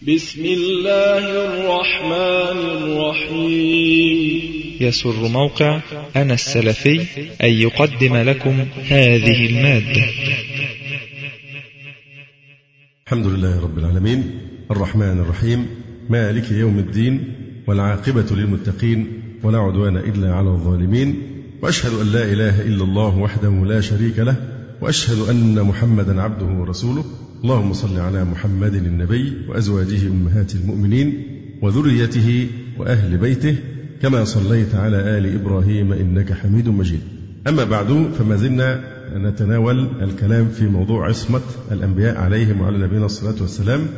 بسم الله الرحمن الرحيم. يسر موقع أنا السلفي أن يقدم لكم هذه المادة. الحمد لله رب العالمين الرحمن الرحيم مالك يوم الدين والعاقبة للمتقين ولا عدوان إلا على الظالمين، وأشهد أن لا إله إلا الله وحده لا شريك له، وأشهد أن محمدا عبده ورسوله. اللهم صل على محمد النبي وأزواجه أمهات المؤمنين وذريته وأهل بيته كما صليت على آل إبراهيم إنك حميد مجيد. أما بعد، فما زلنا نتناول الكلام في موضوع عصمة الأنبياء عليهم وعلى نبينا الصلاة والسلام،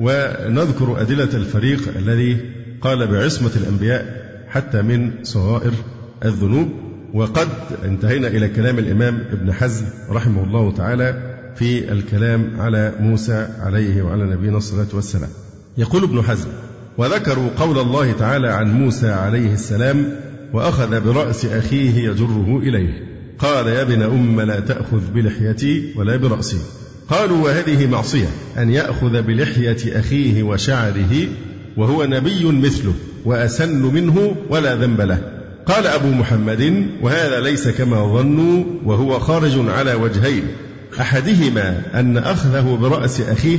ونذكر أدلة الفريق الذي قال بعصمة الأنبياء حتى من صغائر الذنوب. وقد انتهينا إلى كلام الإمام ابن حزم رحمه الله تعالى في الكلام على موسى عليه وعلى نبينا الصلاة والسلام. يقول ابن حزم: وذكروا قول الله تعالى عن موسى عليه السلام: وأخذ برأس أخيه يجره إليه، قال يا ابن أم لا تأخذ بلحيتي ولا برأسي. قالوا: وهذه معصية أن يأخذ بلحية أخيه وشعره وهو نبي مثله وأسن منه ولا ذنب له. قال أبو محمد: وهذا ليس كما ظنوا، وهو خارج على وجهين، أحدهما أن أخذه برأس أخيه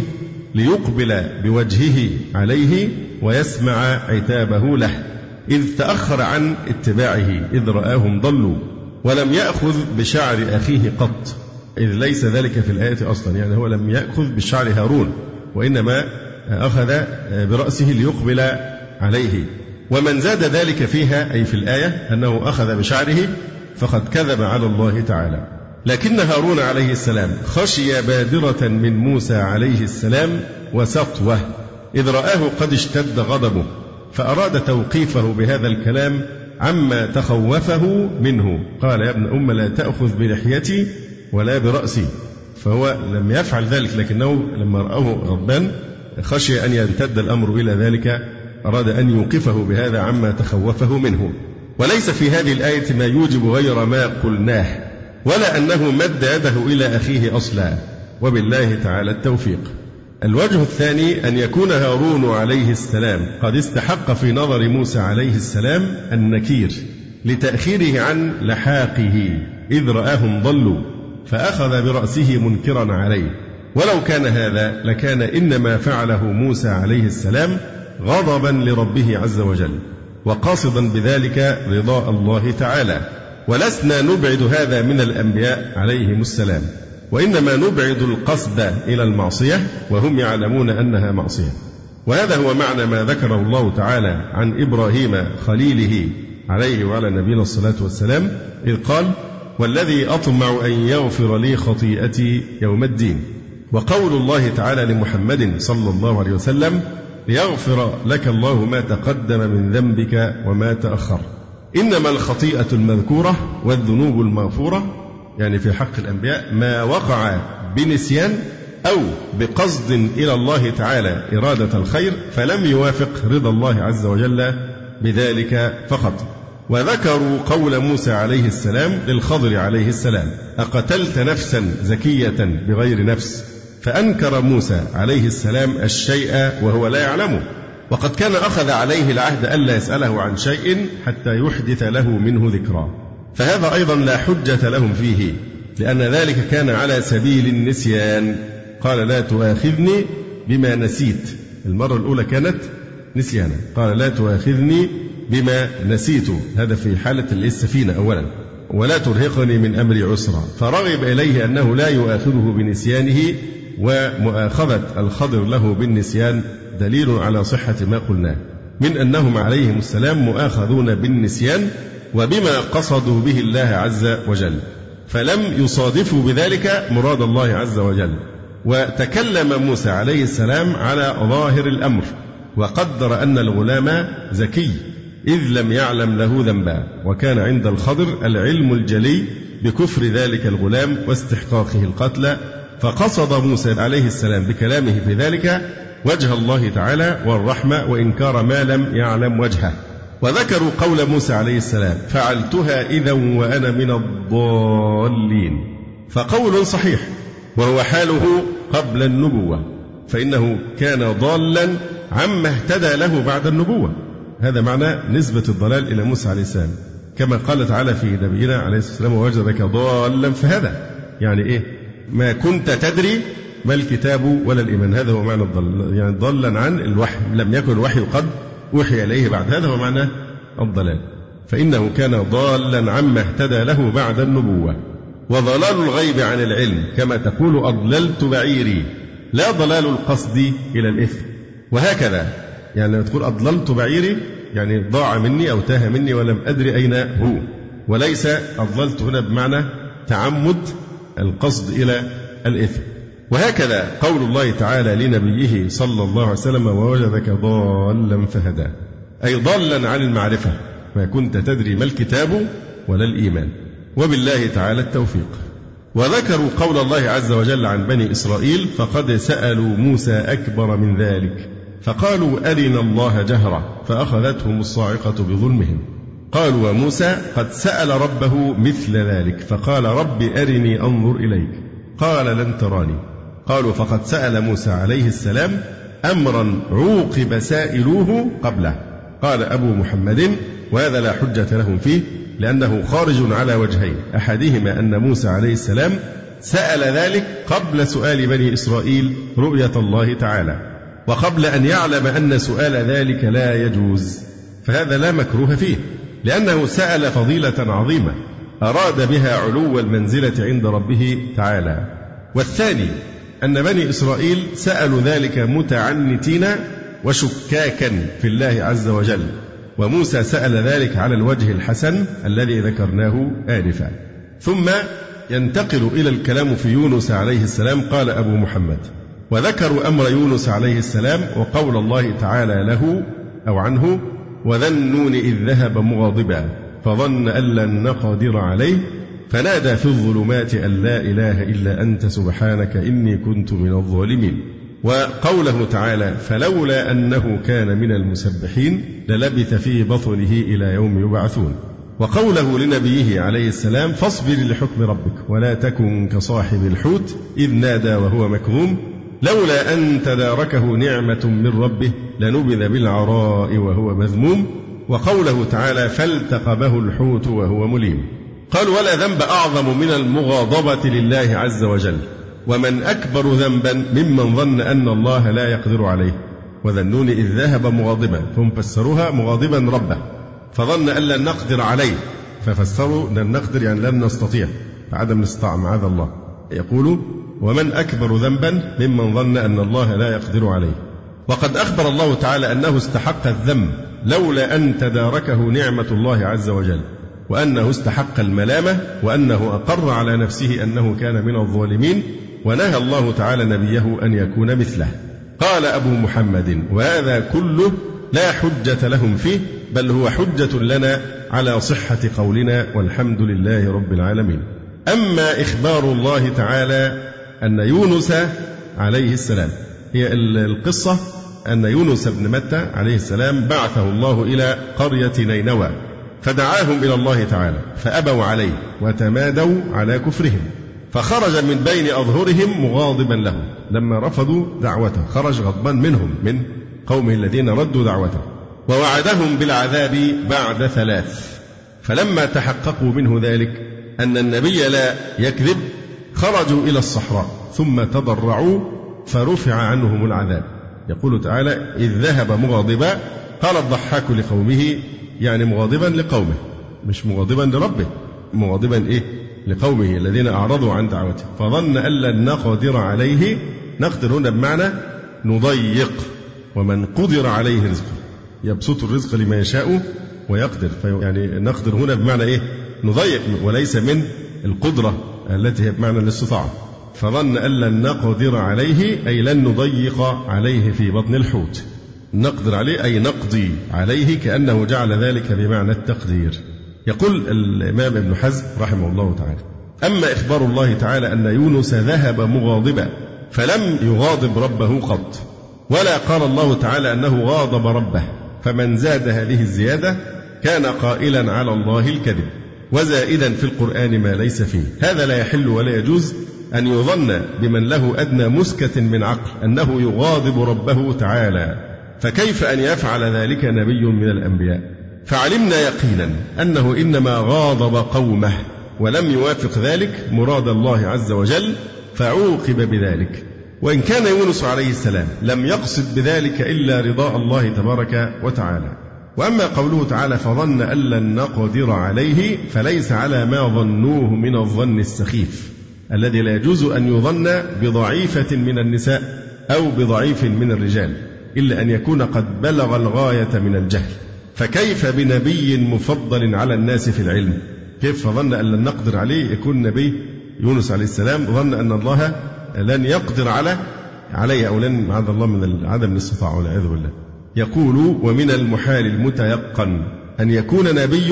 ليقبل بوجهه عليه ويسمع عتابه له، إذ تأخر عن اتباعه إذ رآهم ضلوا، ولم يأخذ بشعر أخيه قط، إذ ليس ذلك في الآية أصلا، يعني هو لم يأخذ بشعر هارون، وإنما أخذ برأسه ليقبل عليه. ومن زاد ذلك فيها أي في الآية أنه أخذ بشعره فقد كذب على الله تعالى. لكن هارون عليه السلام خشي بادرة من موسى عليه السلام وسطوة إذ رآه قد اشتد غضبه، فأراد توقيفه بهذا الكلام عما تخوفه منه. قال يا ابن أم لا تأخذ بلحيتي ولا برأسي، فهو لم يفعل ذلك، لكنه لما رآه غضبان خشي أن يمتد الأمر إلى ذلك، أراد أن يوقفه بهذا عما تخوفه منه. وليس في هذه الآية ما يوجب غير ما قلناه، ولا أنه مد يده إلى أخيه أصلا، وبالله تعالى التوفيق. الوجه الثاني أن يكون هارون عليه السلام قد استحق في نظر موسى عليه السلام النكير لتأخيره عن لحاقه إذ رآهم ضلوا، فأخذ برأسه منكرا عليه. ولو كان هذا لكان إنما فعله موسى عليه السلام غضبا لربه عز وجل وقاصدا بذلك رضاء الله تعالى، ولسنا نبعد هذا من الأنبياء عليهم السلام، وإنما نبعد القصد إلى المعصية وهم يعلمون أنها معصية. وهذا هو معنى ما ذكره الله تعالى عن إبراهيم خليله عليه وعلى نبينا الصلاة والسلام إذ قال: والذي أطمع أن يغفر لي خطيئتي يوم الدين. وقول الله تعالى لمحمد صلى الله عليه وسلم: ليغفر لك الله ما تقدم من ذنبك وما تأخر. إنما الخطيئة المذكورة والذنوب المغفورة، يعني في حق الأنبياء، ما وقع بنسيان أو بقصد إلى الله تعالى إرادة الخير فلم يوافق رضا الله عز وجل بذلك فقط. وذكروا قول موسى عليه السلام للخضر عليه السلام: أقتلت نفسا زكية بغير نفس؟ فأنكر موسى عليه السلام الشيء وهو لا يعلمه، وقد كان أخذ عليه العهد ألا يسأله عن شيء حتى يحدث له منه ذكرى، فهذا أيضا لا حجة لهم فيه، لأن ذلك كان على سبيل النسيان. قال لا تؤاخذني بما نسيت، المرة الأولى كانت نسيانا، قال لا تؤاخذني بما نسيت، هذا في حالة السفينة أولا، ولا ترهقني من أمري عسرا، فرغب إليه أنه لا يؤاخذه بنسيانه، ومؤاخذة الخضر له بالنسيان دليل على صحة ما قلناه من أنهم عليهم السلام مؤاخذون بالنسيان وبما قصدوا به الله عز وجل، فلم يصادفوا بذلك مراد الله عز وجل. وتكلم موسى عليه السلام على ظاهر الأمر، وقدر أن الغلام زكي إذ لم يعلم له ذنبا، وكان عند الخضر العلم الجلي بكفر ذلك الغلام واستحقاقه القتل، فقصد موسى عليه السلام بكلامه في ذلك وجه الله تعالى والرحمة وإنكار ما لم يعلم وجهه. وذكروا قول موسى عليه السلام: فعلتها إذا وأنا من الضالين، فقول صحيح وهو حاله قبل النبوة، فإنه كان ضالا عما اهتدى له بعد النبوة. هذا معنى نسبة الضلال إلى موسى عليه السلام، كما قال تعالى في نبينا عليه الصلاة والسلام ووجدك ضالا فهدى. يعني إيه؟ ما كنت تدري ما الكتاب ولا الإيمان، هذا هو معنى الضلال، يعني ضلا عن الوحي، لم يكن الوحي قد أوحي إليه بعد، هذا هو معنى الضلال. فإنه كان ضالا عما اهتدى له بعد النبوة. وضلال الغيب عن العلم كما تقول أضللت بعيري، لا ضلال القصد إلى الإثم. وهكذا يعني لما تقول أضللت بعيري يعني ضاع مني أو تاه مني ولم أدري أين هو، وليس أضللت هنا بمعنى تعمد القصد إلى الإثم. وهكذا قول الله تعالى لنبيه صلى الله عليه وسلم ووجدك ضالا فهدى، أي ضالا عن المعرفة، ما كنت تدري ما الكتاب ولا الإيمان. وبالله تعالى التوفيق. وذكروا قول الله عز وجل عن بني إسرائيل فقد سألوا موسى أكبر من ذلك فقالوا أرنا الله جهرة فأخذتهم الصاعقة بظلمهم. قالوا وموسى قد سأل ربه مثل ذلك فقال رب أرني أنظر إليك قال لن تراني. قالوا فقد سأل موسى عليه السلام أمرا عوقب سائلوه قبله. قال أبو محمد وهذا لا حجة لهم فيه لأنه خارج على وجهين، أحدهما أن موسى عليه السلام سأل ذلك قبل سؤال بني إسرائيل رؤية الله تعالى، وقبل أن يعلم أن سؤال ذلك لا يجوز، فهذا لا مكروه فيه لأنه سأل فضيلة عظيمة أراد بها علو المنزلة عند ربه تعالى. والثاني أن بني إسرائيل سألوا ذلك متعنتين وشكاكا في الله عز وجل، وموسى سأل ذلك على الوجه الحسن الذي ذكرناه آنفا. ثم ينتقل إلى الكلام في يونس عليه السلام. قال أبو محمد وذكروا أمر يونس عليه السلام وقول الله تعالى له أو عنه وذا النون إذ ذهب مغاضبا فظن أن لن نقدر عليه فنادى في الظلمات أن لا إله إلا أنت سبحانك إني كنت من الظالمين. وقوله تعالى فلولا أنه كان من المسبحين للبث في بطنه إلى يوم يبعثون. وقوله لنبيه عليه السلام فاصبر لحكم ربك ولا تكن كصاحب الحوت إذ نادى وهو مكظوم لولا أن تداركه نعمة من ربه لنبذ بالعراء وهو مذموم. وقوله تعالى فالتقمه الحوت وهو مليم. قال ولا ذنب أعظم من المغاضبة لله عز وجل، ومن أكبر ذنبا ممن ظن أن الله لا يقدر عليه. وذا النون إذ ذهب مغاضبا، هم فسروها مغاضبا ربه فظن أن لن نقدر عليه، ففسروا لن نقدر يعني لن نستطيع، فعدم الاستطاعة معاذ الله. يقول ومن أكبر ذنبا ممن ظن أن الله لا يقدر عليه. وقد أخبر الله تعالى أنه استحق الذنب لولا أن تداركه نعمة الله عز وجل، وأنه استحق الملامة، وأنه أقر على نفسه أنه كان من الظالمين، ونهى الله تعالى نبيه أن يكون مثله. قال أبو محمد وهذا كله لا حجة لهم فيه بل هو حجة لنا على صحة قولنا والحمد لله رب العالمين. أما إخبار الله تعالى أن يونس عليه السلام، هي القصة أن يونس بن متى عليه السلام بعثه الله إلى قرية نينوى فدعاهم إلى الله تعالى فأبوا عليه وتمادوا على كفرهم، فخرج من بين أظهرهم مغاضبا لهم لما رفضوا دعوته، خرج غضبان منهم من قومه الذين ردوا دعوته، ووعدهم بالعذاب بعد 3. فلما تحققوا منه ذلك أن النبي لا يكذب خرجوا إلى الصحراء ثم تضرعوا فرفع عنهم العذاب. يقول تعالى إذ ذهب مغاضبا، قال الضحاك لقومه يعني مغاضبا لقومه مش مغاضبا لربه، مغاضبا إيه لقومه الذين أعرضوا عن دعوته فظن أن لن نقدر عليه. نقدر هنا بمعنى نضيق، ومن قدر عليه رزقه يبسط الرزق لما يشاء ويقدر، يعني نقدر هنا بمعنى إيه نضيق، وليس من القدرة التي هي بمعنى الاستطاعة. فظن أن لن نقدر عليه أي لن نضيق عليه في بطن الحوت. نقدر عليه أي نقضي عليه، كأنه جعل ذلك بمعنى التقدير. يقول الإمام ابن حزم رحمه الله تعالى أما إخبار الله تعالى أن يونس ذهب مغاضبا فلم يغاضب ربه قط، ولا قال الله تعالى أنه غاضب ربه، فمن زاد هذه الزيادة كان قائلا على الله الكذب وزائدا في القرآن ما ليس فيه. هذا لا يحل ولا يجوز أن يظن بمن له أدنى مسكة من عقل أنه يغاضب ربه تعالى، فكيف أن يفعل ذلك نبي من الأنبياء؟ فعلمنا يقينا أنه إنما غاضب قومه ولم يوافق ذلك مراد الله عز وجل فعوقب بذلك. وإن كان يونس عليه السلام لم يقصد بذلك إلا رضاء الله تبارك وتعالى. وأما قوله تعالى فظن أن لن نقدر عليه فليس على ما ظنوه من الظن السخيف الذي لا يجوز أن يظن بضعيفة من النساء أو بضعيف من الرجال إلا أن يكون قد بلغ الغاية من الجهل. فكيف بنبي مفضل على الناس في العلم؟ كيف ظن أن لن نقدر عليه يكون نبي؟ يونس عليه السلام ظن أن الله لن يقدر عليه أو لن معاذ الله من عدم الاستطاعة والعياذ بالله. يقول ومن المحال المتيقن أن يكون نبي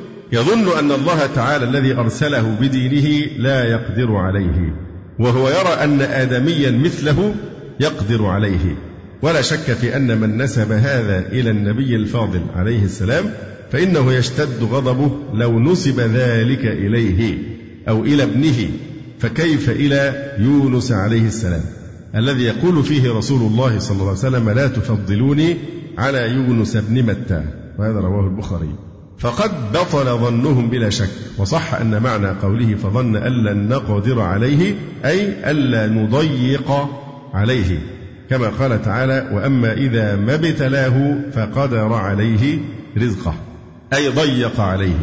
يظن أن الله تعالى الذي أرسله بدينه لا يقدر عليه وهو يرى أن آدميا مثله يقدر عليه. ولا شك في أن من نسب هذا إلى النبي الفاضل عليه السلام فإنه يشتد غضبه لو نسب ذلك إليه أو إلى ابنه، فكيف إلى يونس عليه السلام الذي يقول فيه رسول الله صلى الله عليه وسلم لا تفضلوني على يونس بن متى، وهذا رواه البخاري. فقد بطل ظنهم بلا شك. وصح أن معنى قوله فظن أن لن نقدر عليه أي ألا نضيق عليه، كما قال تعالى وأما إذا ما ابتلاه فقدر عليه رزقه أي ضيق عليه.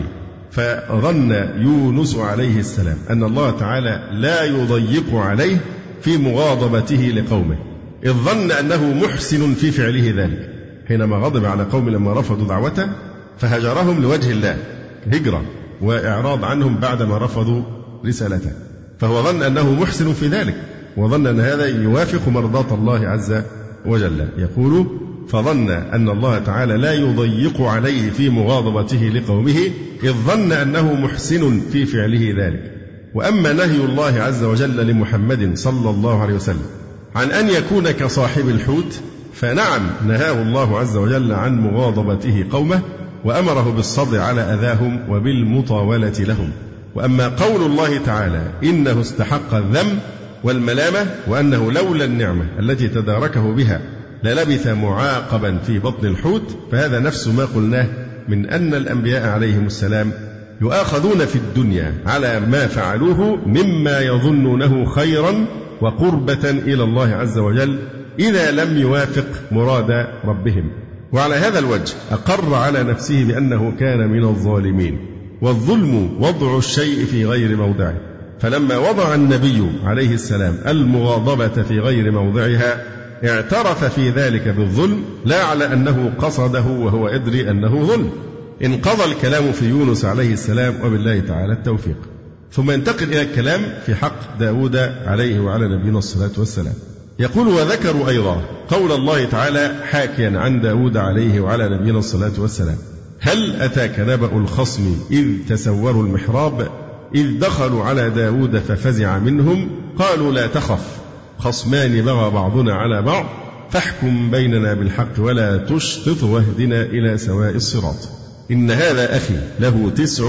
فظن يونس عليه السلام أن الله تعالى لا يضيق عليه في مغاضبته لقومه، إذ ظن أنه محسن في فعله ذلك حينما غضب على قوم لما رفضوا دعوته فهجرهم لوجه الله هجرة وإعراض عنهم بعدما رفضوا رسالته، فهو ظن أنه محسن في ذلك وظن أن هذا يوافق مرضاة الله عز وجل. يقول فظن أن الله تعالى لا يضيق عليه في مغاضبته لقومه إذ ظن أنه محسن في فعله ذلك. وأما نهي الله عز وجل لمحمد صلى الله عليه وسلم عن أن يكون كصاحب الحوت فنعم نهاه الله عز وجل عن مغاضبته قومه وأمره بالصبر على أذاهم وبالمطاولة لهم. وأما قول الله تعالى إنه استحق الذم والملامة وأنه لولا النعمة التي تداركه بها للبث معاقبا في بطن الحوت، فهذا نفس ما قلناه من أن الأنبياء عليهم السلام يؤاخذون في الدنيا على ما فعلوه مما يظنونه خيرا وقربة إلى الله عز وجل إذا لم يوافق مراد ربهم. وعلى هذا الوجه أقر على نفسه بأنه كان من الظالمين، والظلم وضع الشيء في غير موضعه. فلما وضع النبي عليه السلام المغاضبة في غير موضعها اعترف في ذلك بالظلم لا على أنه قصده وهو يدري أنه ظلم. انقضى الكلام في يونس عليه السلام وبالله تعالى التوفيق. ثم ينتقل إلى الكلام في حق داود عليه وعلى نبينا الصلاة والسلام. يقول وذكروا أيضا قول الله تعالى حاكيا عن داود عليه وعلى نبينا الصلاة والسلام هل أتاك نبأ الخصم إذ تسوروا المحراب إذ دخلوا على داود ففزع منهم قالوا لا تخف خصمان بغى بعضنا على بعض فاحكم بيننا بالحق ولا تشطط واهدنا إلى سواء الصراط إن هذا أخي له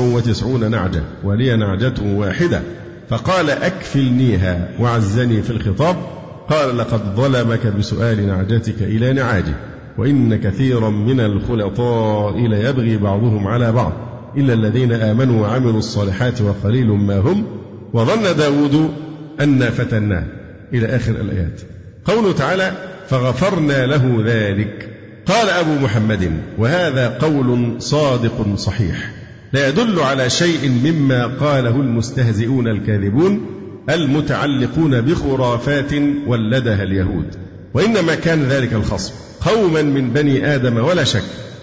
99 نعجة ولي نعجة واحدة فقال أكفلنيها وعزني في الخطاب قال لقد ظلمك بسؤال نعجتك إلى نعاجه وإن كثيرا من الخلطاء ليبغي بعضهم على بعض إلا الذين آمنوا وعملوا الصالحات وقليل ما هم وظن داود أن فتناه إلى آخر الآيات. قوله تعالى فغفرنا له ذلك. قال أبو محمد وهذا قول صادق صحيح لا يدل على شيء مما قاله المستهزئون الكاذبون المتعلقون بخرافات ولدها اليهود، وإنما كان ذلك الخصم قوما من بني آدم ولا شك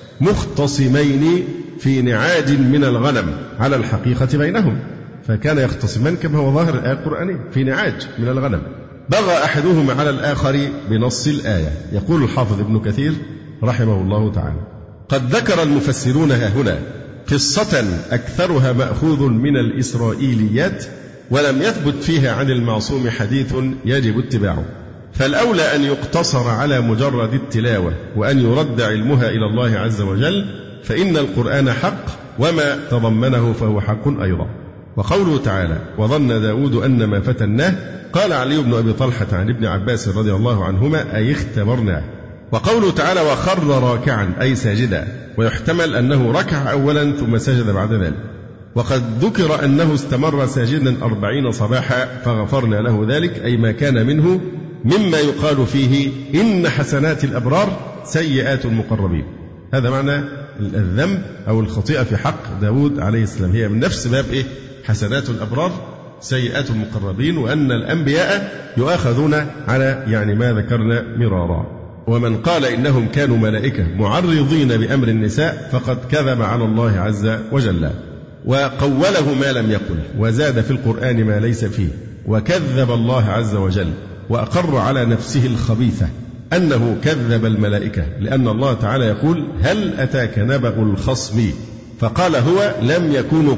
مختصمين في نعاج من الغنم على الحقيقة بينهم، فكان يختصمان كما هو ظاهر الآية القرآنية في نعاج من الغنم بغى أحدهما على الآخر بنص الآية. يقول الحافظ ابن كثير رحمه الله تعالى قد ذكر المفسرون هنا قصة أكثرها مأخوذ من الإسرائيليات ولم يثبت فيها عن المعصوم حديث يجب اتباعه، فالأولى أن يقتصر على مجرد التلاوة وأن يرد علمها إلى الله عز وجل، فإن القرآن حق وما تضمنه فهو حق أيضا. وقوله تعالى وظن داود أن ما فتناه قال علي بن أبي طلحة عن ابن عباس رضي الله عنهما أي اختبرناه، وقوله تعالى وخر راكعا أي ساجدا، ويحتمل أنه ركع أولا ثم سجد بعد ذلك. وقد ذكر أنه استمر ساجدا 40 صباحا فغفرنا له ذلك، أي ما كان منه مما يقال فيه إن حسنات الأبرار سيئات المقربين. هذا معنى الذنب أو الخطيئة في حق داود عليه السلام، هي من نفس باب حسنات الأبرار سيئات المقربين، وأن الأنبياء يؤاخذون على ما ذكرنا مرارا. ومن قال إنهم كانوا ملائكة معرضين بأمر النساء فقد كذب على الله عز وجل، وقوله ما لم يقل، وزاد في القرآن ما ليس فيه، وكذب الله عز وجل، وأقر على نفسه الخبيثة أنه كذب الملائكة، لأن الله تعالى يقول هل أتاك نبأ الخصم، فقال هو لم يكونوا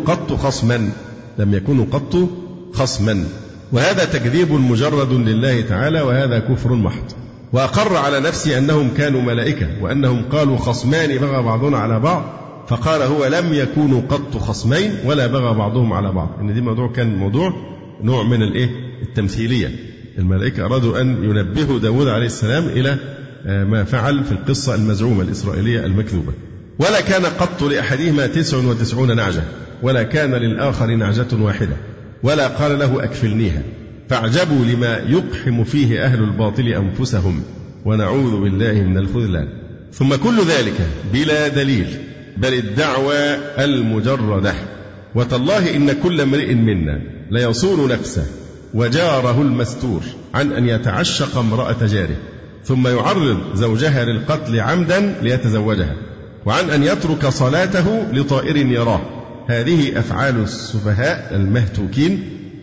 قط خصما، وهذا تكذيب مجرد لله تعالى، وهذا كفر محض. وأقر على نفسه أنهم كانوا ملائكة، وأنهم قالوا خصمان بغى بعضنا على بعض، فقال هو لم يكونوا قط خصمين ولا بغى بعضهم على بعض. إن دي كان موضوع نوع من التمثيلية. الملائكة أرادوا أن ينبهوا داود عليه السلام إلى ما فعل في القصة المزعومة الإسرائيلية المكذوبة. ولا كان قط لأحدهما 99 نعجة، ولا كان للآخر نعجة واحدة، ولا قال له أكفلنيها، فاعجبوا لما يقحم فيه أهل الباطل أنفسهم، ونعوذ بالله من الخذلان. ثم كل ذلك بلا دليل، بل الدعوى المجردة. وتالله إن كل امرئ منا ليصون نفسه وجاره المستور عن أن يتعشق امرأة جاره، ثم يعرض زوجها للقتل عمدا ليتزوجها، وعن أن يترك صلاته لطائر يراه. هذه أفعال السفهاء المهتوكين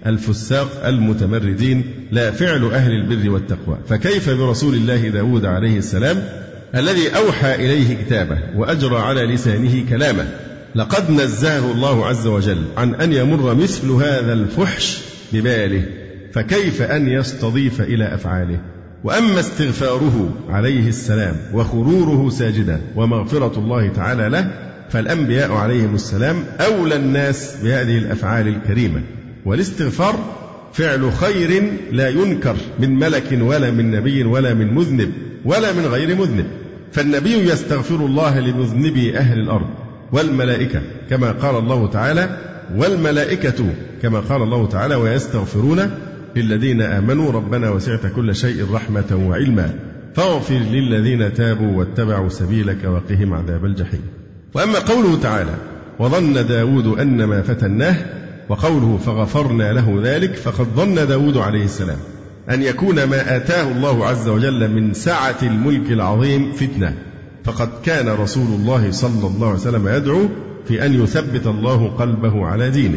الفساق المتمردين، لا فعل أهل البر والتقوى. فكيف برسول الله داود عليه السلام الذي أوحى إليه كتابه وأجرى على لسانه كلامه؟ لقد نزهه الله عز وجل عن أن يمر مثل هذا الفحش بباله، فكيف أن يستضيف إلى أفعاله؟ وأما استغفاره عليه السلام وخروره ساجدا ومغفرة الله تعالى له، فالأنبياء عليهم السلام أولى الناس بهذه الأفعال الكريمة. والاستغفار فعل خير لا ينكر من ملك ولا من نبي ولا من مذنب ولا من غير مذنب. فالنبي يستغفر الله لمذنبي أهل الأرض، والملائكة كما قال الله تعالى، والملائكة كما قال الله تعالى ويستغفرون للذين آمنوا ربنا وسعت كل شيء رحمة وعلما فاغفر للذين تابوا واتبعوا سبيلك وقهم عذاب الجحيم. وأما قوله تعالى وظن داود أن ما فتناه، وقوله فغفرنا له ذلك، فقد ظن داود عليه السلام أن يكون ما آتاه الله عز وجل من سعة الملك العظيم فتنة، فقد كان رسول الله صلى الله عليه وسلم يدعو في أن يثبت الله قلبه على دينه،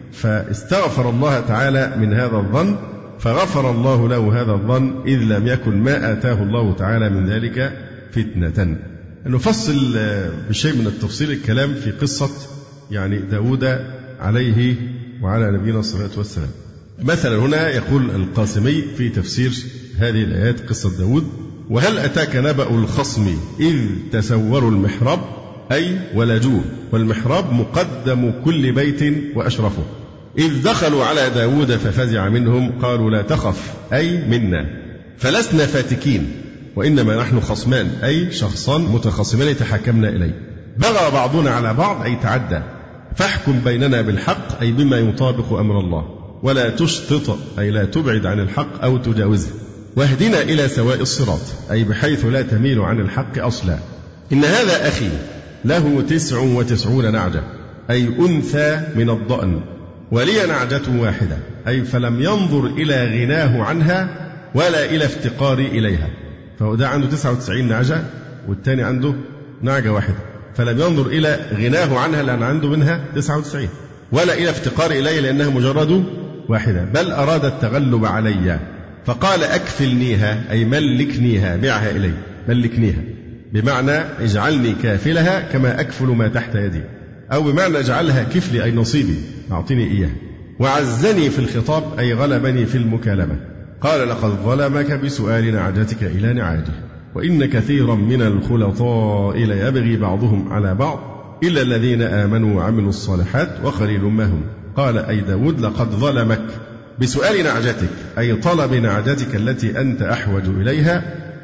فاستغفر الله تعالى من هذا الظن، فغفر الله له هذا الظن، إذ لم يكن ما آتاه الله تعالى من ذلك فتنة. نفصل بشيء من التفصيل الكلام في قصة داود عليه وعلى نبينا الصلاة والسلام. مثلا هنا يقول القاسمي في تفسير هذه الآيات قصة داود: وهل أتاك نبأ الخصم إذ تسوروا المحراب، أي ولجوه، والمحراب مقدم كل بيت وأشرفه، إذ دخلوا على داود ففزع منهم قالوا لا تخف أي منا فلسنا فاتكين وإنما نحن خصمان، أي شخصان متخاصمان يتحاكمنا إليه، بغى بعضنا على بعض أي تعدى، فاحكم بيننا بالحق أي بما يطابق أمر الله، ولا تشطط أي لا تبعد عن الحق أو تجاوزه، واهدنا إلى سواء الصراط أي بحيث لا تميل عن الحق أصلا. إن هذا أخي له 99 نعجة أي أنثى من الضأن، ولي نعجة واحدة أي فلم ينظر إلى غناه عنها ولا إلى افتقاري إليها، فهو ده عنده 99 نعجة والتاني عنده نعجة واحدة، فلم ينظر إلى غناه عنها لأن عنده منها 99، ولا إلى افتقار إليه لأنها مجرد واحدة، بل أراد التغلب علي فقال أكفلنيها أي ملكنيها، بيعها إلي، ملكنيها بمعنى اجعلني كافلها كما أكفل ما تحت يدي، أو بمعنى اجعلها كفلي أي نصيبي أعطني إياه. وعزني في الخطاب أي غلبني في المكالمة، قال لقد ظلمك بسؤال نعجتك إلى نعاجه، وإن كثيرا من الخلطاء ليبغي بعضهم على بعض إلا الذين آمنوا وعملوا الصالحات وقليل ما هم. قال أي داود لقد ظلمك بسؤال نعجتك أي طلب نعجتك التي أنت أحوج إليها،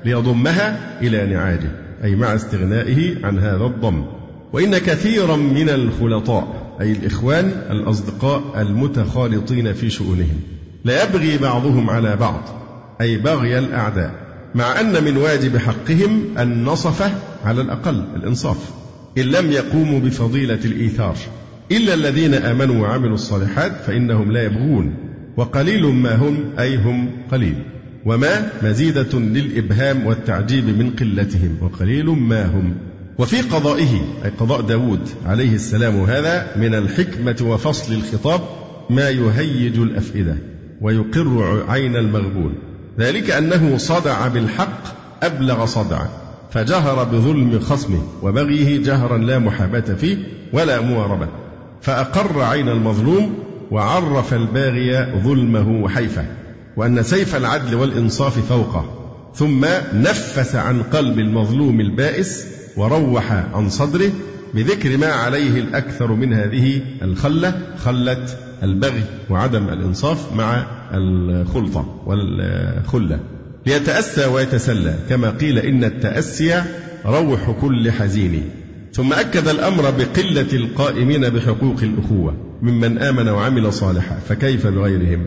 ليضمها إلى نعاجه، أي مع استغنائه عن هذا الضم. وإن كثيرا من الخلطاء أي الإخوان الأصدقاء المتخالطين في شؤونهم لا يبغي بعضهم على بعض، أي بغي الأعداء، مع أن من واجب حقهم النصفة على الأقل الإنصاف، إن لم يقوموا بفضيلة الإيثار، إلا الذين آمنوا وعملوا الصالحات فإنهم لا يبغون، وقليل ما هم أي هم قليل، وما مزيدة للإبهام والتعجيب من قلتهم، وقليل ما هم. وفي قضائه أي قضاء داود عليه السلام هذا من الحكمة وفصل الخطاب ما يهيج الأفئدة ويقر عين المغبون، ذلك أنه صدع بالحق أبلغ صدع، فجهر بظلم خصمه وبغيه جهرا لا محاباة فيه ولا مواربة، فأقر عين المظلوم وعرف الباغي ظلمه وحيفه، وأن سيف العدل والإنصاف فوقه، ثم نفس عن قلب المظلوم البائس وروح عن صدره بذكر ما عليه الأكثر من هذه الخلة، خلة البغي وعدم الإنصاف مع الخلطة والخلة، ليتأسى ويتسلى، كما قيل إن التأسي روح كل حزين. ثم أكد الأمر بقلة القائمين بحقوق الأخوة ممن آمن وعمل صالحا، فكيف بغيرهم؟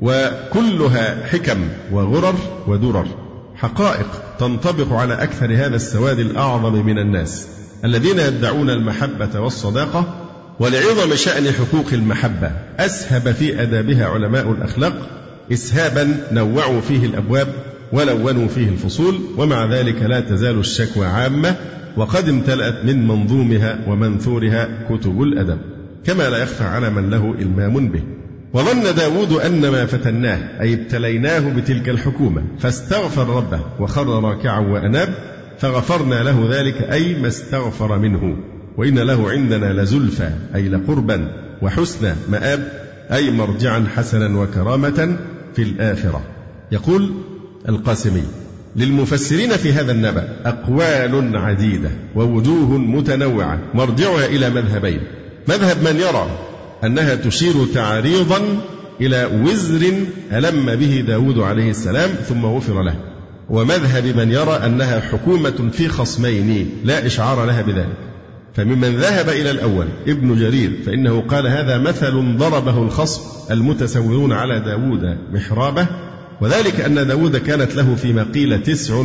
وكلها حكم وغرر ودرر، حقائق تنطبق على أكثر هذا السواد الأعظم من الناس الذين يدعون المحبة والصداقة. ولعظم شأن حقوق المحبة أسهب في أدابها علماء الأخلاق إسهابا نوعوا فيه الأبواب ولونوا فيه الفصول، ومع ذلك لا تزال الشكوى عامة، وقد امتلأت من منظومها ومنثورها كتب الأدب، كما لا يخفى على من له إلمام به. وظن داود أن ما فتناه أي ابتليناه بتلك الحكومة، فاستغفر ربه وخر راكعا وأناب، فغفرنا له ذلك أي ما استغفر منه، وإن له عندنا لزلفى أي لقربا، وحسن مآب أي مرجعا حسنا وكرامة في الآخرة. يقول القاسمي: للمفسرين في هذا النبأ أقوال عديدة ووجوه متنوعة، مرجعها إلى مذهبين: مذهب من يرى أنها تشير تعريضا إلى وزر ألم به داود عليه السلام ثم غفر له، ومذهب من يرى أنها حكومة في خصمين لا إشعار لها بذلك. فممن ذهب إلى الأول ابن جرير، فإنه قال هذا مثل ضربه الخصم المتسورون على داود محرابه، وذلك أن داود كانت له فيما قيل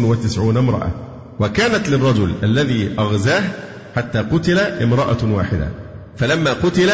99 امرأة، وكانت للرجل الذي أغزاه حتى قتل امرأة واحدة، فلما قتل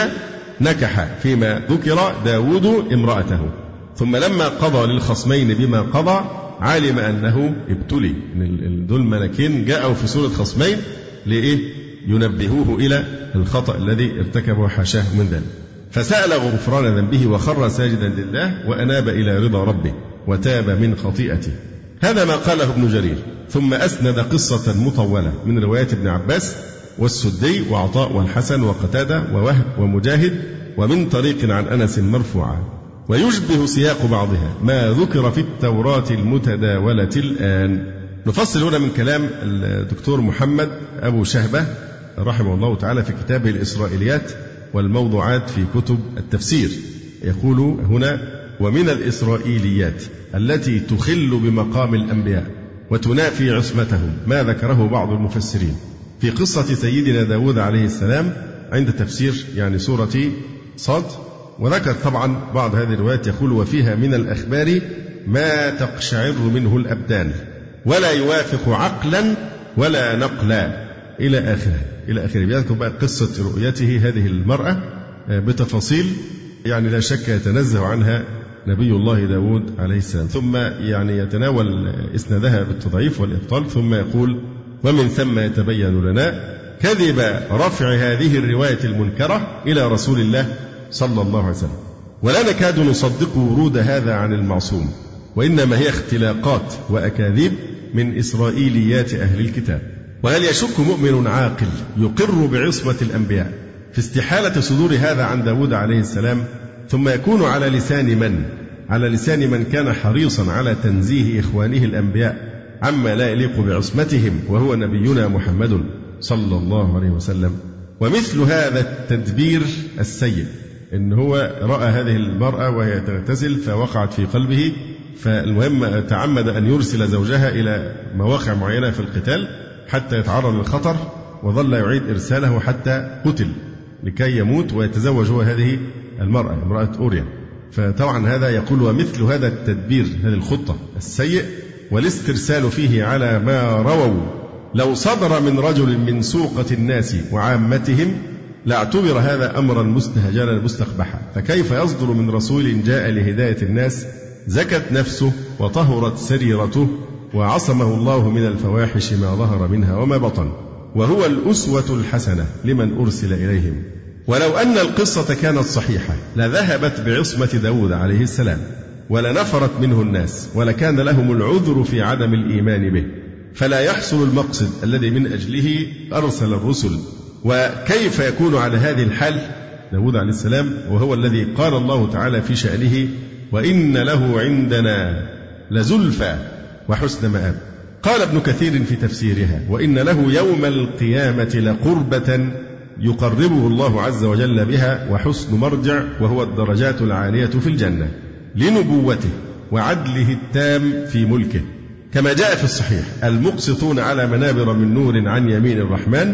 نكح فيما ذكر داود امرأته، ثم لما قضى للخصمين بما قضى علم أنه ابتلي. دول ملكين جاءوا في سورة خصمين لإيه؟ ينبهوه إلى الخطأ الذي ارتكبه حاشاه من ذلك، فسأل غفران ذنبه وخر ساجدا لله وأناب إلى رضا ربه وتاب من خطيئته. هذا ما قاله ابن جرير، ثم أسند قصة مطولة من روايات ابن عباس والسدي وعطاء والحسن وقتادة ووهب ومجاهد، ومن طريق عن أنس مرفوعا، ويشبه سياق بعضها ما ذكر في التوراة المتداولة الآن. نفصل هنا من كلام الدكتور محمد أبو شهبة رحمه الله تعالى في كتابه الإسرائيليات والموضوعات في كتب التفسير. يقول هنا: ومن الإسرائيليات التي تخل بمقام الأنبياء وتنافي عصمتهم ما ذكره بعض المفسرين في قصة سيدنا داود عليه السلام عند تفسير يعني سورة صاد، وذكر طبعا بعض هذه الروايات يقول: وفيها من الأخبار ما تقشعر منه الأبدان ولا يوافق عقلا ولا نقلا إلى آخره إلى آخره. بيذكر بقى قصة رؤيته هذه المرأة بتفاصيل يعني لا شك يتنزه عنها نبي الله داود عليه السلام، ثم يعني يتناول إسنادها بالتضعيف والإبطال، ثم يقول: ومن ثم يتبين لنا كذب رفع هذه الرواية المنكرة إلى رسول الله صلى الله عليه وسلم، ولا نكاد نصدق ورود هذا عن المعصوم، وإنما هي اختلاقات وأكاذيب من إسرائيليات أهل الكتاب. وهل يشك مؤمن عاقل يقر بعصمة الأنبياء في استحالة صدور هذا عن داود عليه السلام، ثم يكون على لسان من كان حريصا على تنزيه إخوانه الأنبياء عما لا يليق بعصمتهم وهو نبينا محمد صلى الله عليه وسلم؟ ومثل هذا التدبير السيء إن هو رأى هذه المرأة وهي تغتسل فوقعت في قلبه فالمهم تعمد أن يرسل زوجها إلى مواقع معينة في القتال حتى يتعرض للخطر، وظل يعيد إرساله حتى قتل لكي يموت ويتزوج هو هذه المرأة، امرأة أوريا. فطبعا هذا يقول ومثل هذا التدبير، هذه الخطة السيء والاسترسال فيه على ما رووا لو صدر من رجل من سوقة الناس وعامتهم لاعتبر هذا أمرا مستهجنا مستقبحا، فكيف يصدر من رسول جاء لهداية الناس زكت نفسه وطهرت سريرته وعصمه الله من الفواحش ما ظهر منها وما بطن، وهو الأسوة الحسنة لمن أرسل إليهم. ولو أن القصة كانت صحيحة لذهبت بعصمة داود عليه السلام ولنفرت منه الناس ولكان لهم العذر في عدم الإيمان به، فلا يحصل المقصد الذي من أجله أرسل الرسل. وكيف يكون على هذه الحال داود عليه السلام وهو الذي قال الله تعالى في شأنه وإن له عندنا لزلفى وحسن مآب. قال ابن كثير في تفسيرها وإن له يوم القيامة لقربة يقربه الله عز وجل بها وحسن مرجع، وهو الدرجات العالية في الجنة لنبوته وعدله التام في ملكه، كما جاء في الصحيح المقسطون على منابر من نور عن يمين الرحمن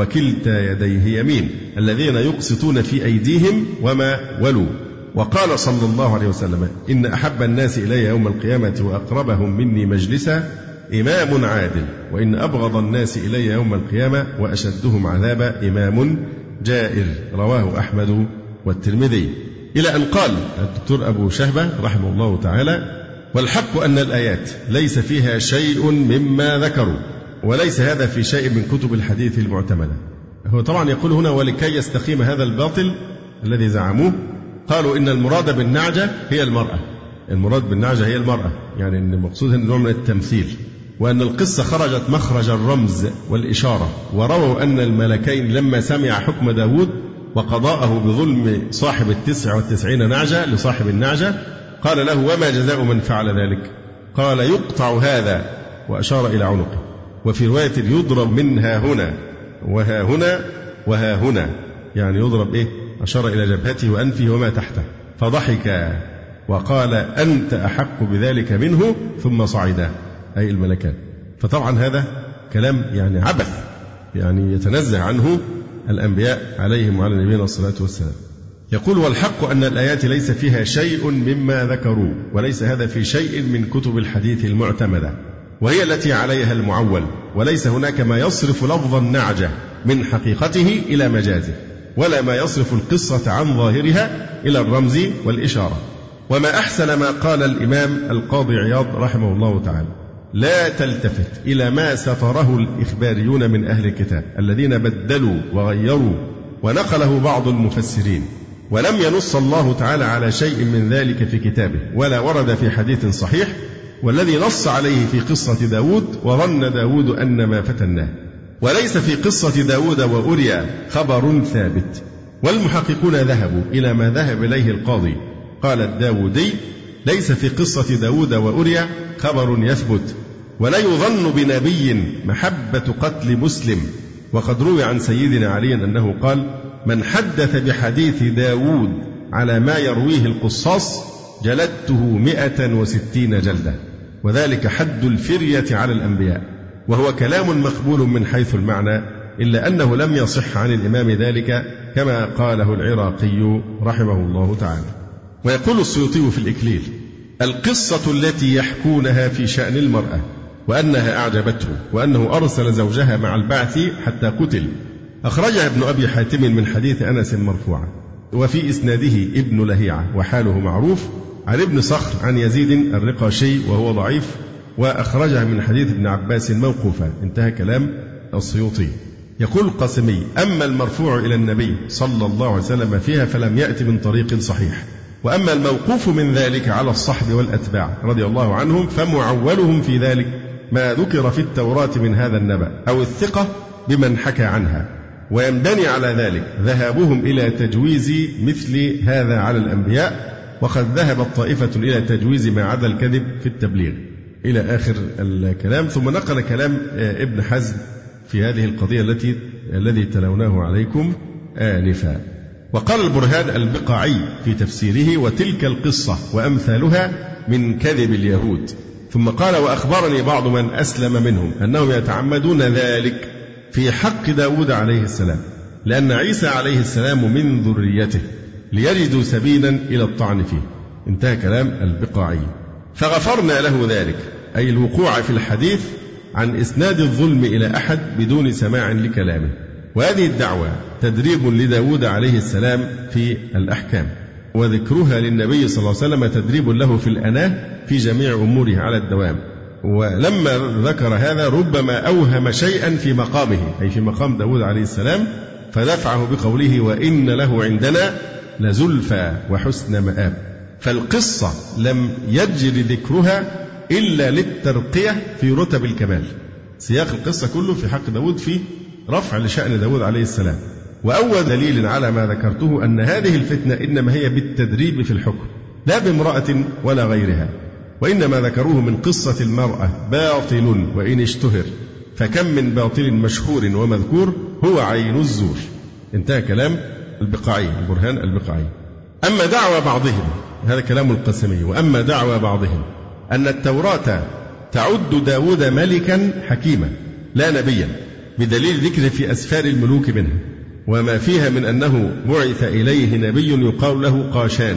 وكلتا يديه يمين، الذين يقسطون في أيديهم وما ولوا. وقال صلى الله عليه وسلم إن أحب الناس إلي يوم القيامة وأقربهم مني مجلسا إمام عادل، وإن أبغض الناس إلي يوم القيامة وأشدهم عذابا إمام جائر، رواه أحمد والترمذي. إلى أن قال الدكتور أبو شهبة رحمه الله تعالى والحق أن الآيات ليس فيها شيء مما ذكروا، وليس هذا في شيء من كتب الحديث المعتمدة. هو طبعا يقول هنا ولكي يستقيم هذا الباطل الذي زعموه قالوا إن المراد بالنعجة هي المرأة، المراد بالنعجة هي المرأة، يعني أن المقصود نوع من التمثيل، وأن القصة خرجت مخرج الرمز والإشارة. ورووا أن الملكين لما سمع حكم داود وقضاءه بظلم صاحب 99 نعجة لصاحب النعجة قال له وما جزاء من فعل ذلك؟ قال يقطع هذا وأشار إلى عنقه، وفي رواية يضرب من ها هنا وها هنا وها هنا، يعني يضرب إيه؟ أشار إلى جبهته وأنفه وما تحته، فضحك وقال أنت أحق بذلك منه ثم صعدا، أي الملكان. فطبعا هذا كلام يعني عبث، يعني يتنزه عنه الأنبياء عليهم وعلى نبينا الصلاة والسلام. يقول والحق أن الآيات ليس فيها شيء مما ذكروا، وليس هذا في شيء من كتب الحديث المعتمدة، وهي التي عليها المعول، وليس هناك ما يصرف لفظ النعجة من حقيقته إلى مجازه، ولا ما يصرف القصة عن ظاهرها إلى الرمز والإشارة. وما أحسن ما قال الإمام القاضي عياض رحمه الله تعالى لا تلتفت إلى ما ستره الإخباريون من أهل الكتاب الذين بدلوا وغيروا ونقله بعض المفسرين، ولم ينص الله تعالى على شيء من ذلك في كتابه ولا ورد في حديث صحيح، والذي نص عليه في قصة داود وظن داود أن ما فتناه. وليس في قصة داود وأوريا خبر ثابت، والمحققون ذهبوا إلى ما ذهب إليه القاضي. قال الداودي ليس في قصة داود وأوريا خبر يثبت، ولا يظن بنبي محبة قتل مسلم. وقد روي عن سيدنا علي أنه قال من حدث بحديث داود على ما يرويه القصاص جلدته 160 جلدة، وذلك حد الفرية على الأنبياء. وهو كلام مقبول من حيث المعنى، إلا أنه لم يصح عن الإمام ذلك كما قاله العراقي رحمه الله تعالى. ويقول السيوطي في الإكليل القصة التي يحكونها في شأن المرأة وأنها أعجبته وأنه أرسل زوجها مع البعث حتى قتل أخرجها ابن أبي حاتم من حديث أنس مرفوعا، وفي إسناده ابن لهيعة وحاله معروف عن ابن صخر عن يزيد الرقاشي وهو ضعيف، وأخرجها من حديث ابن عباس موقوفا. انتهى كلام السيوطي. يقول القاسمي أما المرفوع إلى النبي صلى الله عليه وسلم فيها فلم يأتي من طريق صحيح، وأما الموقوف من ذلك على الصحب والأتباع رضي الله عنهم فمعولهم في ذلك ما ذكر في التوراة من هذا النبأ أو الثقة بمن حكى عنها، وينبني على ذلك ذهابهم إلى تجويز مثل هذا على الأنبياء، وقد ذهبت طائفة إلى تجويز ما عدا الكذب في التبليغ، إلى آخر الكلام. ثم نقل كلام ابن حزم في هذه القضية الذي تلوناه عليكم آنفا. وقال البرهان البقاعي في تفسيره وتلك القصة وأمثالها من كذب اليهود. ثم قال: وأخبرني بعض من أسلم منهم أنهم يتعمدون ذلك في حق داود عليه السلام، لأن عيسى عليه السلام من ذريته، ليجدوا سبيلا إلى الطعن فيه. انتهى كلام البقاعي. فغفرنا له ذلك، أي الوقوع في الحديث عن إسناد الظلم إلى أحد بدون سماع لكلامه. وهذه الدعوة تدريب لداود عليه السلام في الأحكام، وذكرها للنبي صلى الله عليه وسلم تدريب له في الأناة في جميع أموره على الدوام. ولما ذكر هذا ربما أوهم شيئا في مقامه، أي في مقام داود عليه السلام، فدفعه بقوله: وإن له عندنا لزلفى وحسن مآب. فالقصة لم يجري ذكرها إلا للترقية في رتب الكمال. سياق القصة كله في حق داود في رفع لشأن داود عليه السلام. وأول دليل على ما ذكرته أن هذه الفتنة إنما هي بالتدريب في الحكم، لا بامرأة ولا غيرها. وإنما ذكروه من قصة المرأة باطل وإن اشتهر، فكم من باطل مشهور ومذكور هو عين الزور. انتهى كلام البقاعي، البرهان البقاعي. أما دعوى بعضهم، هذا كلام القاسمي، وأما دعوى بعضهم أن التوراة تعد داود ملكا حكيما لا نبيا، بدليل ذكر في أسفار الملوك منها، وما فيها من أنه بعث إليه نبي يقال له قاشان،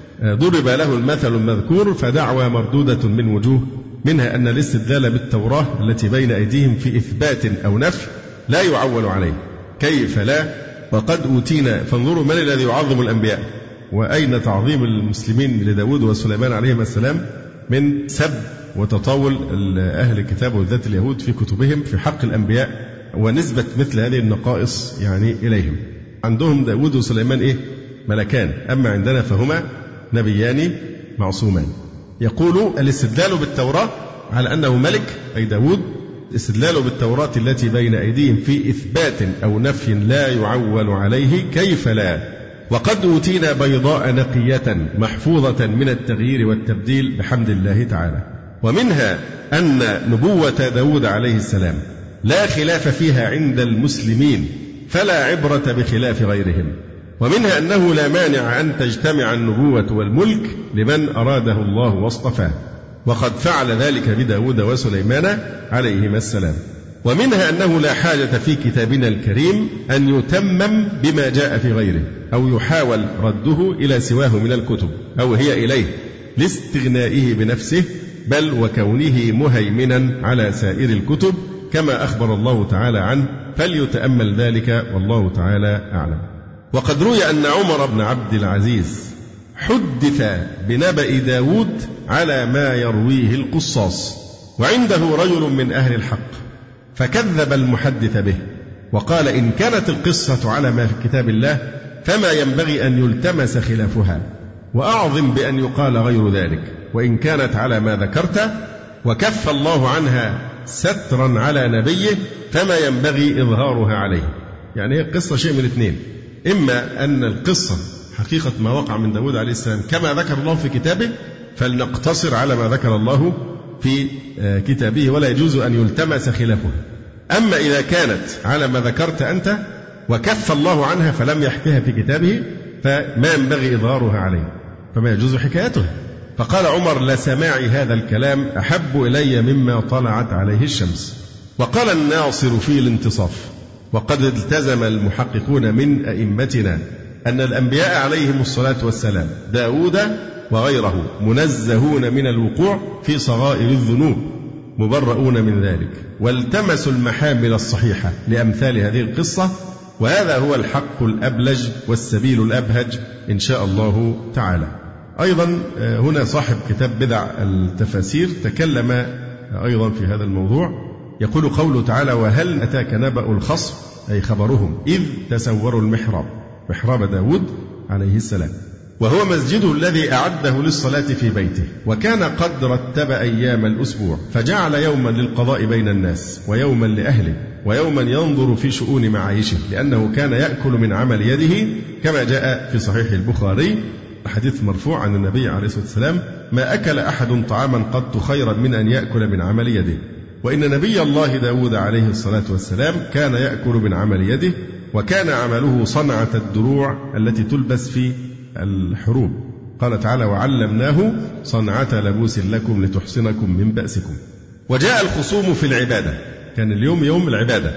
ضرب له المثل المذكور، فدعوى مردودة من وجوه، منها أن الاستدلال بالتوراة التي بين أيديهم في إثبات أو نفي لا يعول عليه، كيف لا وقد أوتينا. فانظروا من الذي يعظم الأنبياء، وأين تعظيم المسلمين لداود وسليمان عليهما السلام من سب وتطاول أهل الكتاب وذات اليهود في كتبهم في حق الأنبياء، ونسبة مثل هذه النقائص إليهم. عندهم داود وسليمان ملكان، أما عندنا فهما نبيان معصومان. يقول الاستدلال بالتوراة على أنه ملك أي داود، الاستدلال بالتوراة التي بين أيديهم في إثبات أو نفي لا يعول عليه، كيف لا وقد أوتينا بيضاء نقية محفوظة من التغيير والتبديل بحمد الله تعالى. ومنها أن نبوة داود عليه السلام لا خلاف فيها عند المسلمين، فلا عبرة بخلاف غيرهم. ومنها أنه لا مانع أن تجتمع النبوة والملك لمن أراده الله واصطفاه، وقد فعل ذلك بداود وسليمان عليهما السلام. ومنها أنه لا حاجة في كتابنا الكريم أن يتمم بما جاء في غيره، أو يحاول رده إلى سواه من الكتب أو هي إليه لاستغنائه بنفسه، بل وكونه مهيمنا على سائر الكتب كما أخبر الله تعالى عنه، فليتأمل ذلك والله تعالى أعلم. وقد روي أن عمر بن عبد العزيز حدث بنبأ داود على ما يرويه القصاص، وعنده رجل من أهل الحق فكذب المحدث به، وقال: إن كانت القصة على ما في كتاب الله فما ينبغي أن يلتمس خلافها، وأعظم بأن يقال غير ذلك. وإن كانت على ما ذكرت وكف الله عنها سترا على نبيه فما ينبغي إظهارها عليه. يعني هي قصة شيء من اثنين: إما أن القصة حقيقة ما وقع من داود عليه السلام كما ذكر الله في كتابه، فلنقتصر على ما ذكر الله في كتابه ولا يجوز أن يلتمس خلافها. أما إذا كانت على ما ذكرت أنت وكف الله عنها فلم يحكيها في كتابه، فما ينبغي إظهارها عليه، فما يجوز حكايتها. فقال عمر: لسماعي هذا الكلام أحب إلي مما طلعت عليه الشمس. وقال الناصر في الانتصاف: وقد التزم المحققون من أئمتنا أن الأنبياء عليهم الصلاة والسلام داود وغيره منزهون من الوقوع في صغائر الذنوب، مبرؤون من ذلك، والتمسوا المحامل الصحيحة لأمثال هذه القصة، وهذا هو الحق الأبلج والسبيل الأبهج إن شاء الله تعالى. أيضا هنا صاحب كتاب بدع التفاسير تكلم أيضا في هذا الموضوع، يقول قوله تعالى: وهل أتاك نبأ الخصم، أي خبرهم إذ تسوروا المحراب، محراب داود عليه السلام، وهو مسجده الذي أعده للصلاة في بيته، وكان قد رتب أيام الأسبوع، فجعل يوما للقضاء بين الناس ويوما لأهله ويوما ينظر في شؤون معايشه، لأنه كان يأكل من عمل يده كما جاء في صحيح البخاري حديث مرفوع عن النبي عليه الصلاة والسلام: ما أكل أحد طعاما قط خيرا من أن يأكل من عمل يده. وإن نبي الله داود عليه الصلاة والسلام كان يأكل من عمل يده، وكان عمله صنعة الدروع التي تلبس في الحروب. قال تعالى وعلمناه صنعة لبوس لكم لتحصنكم من بأسكم. وجاء الخصوم في العبادة، كان اليوم يوم العبادة،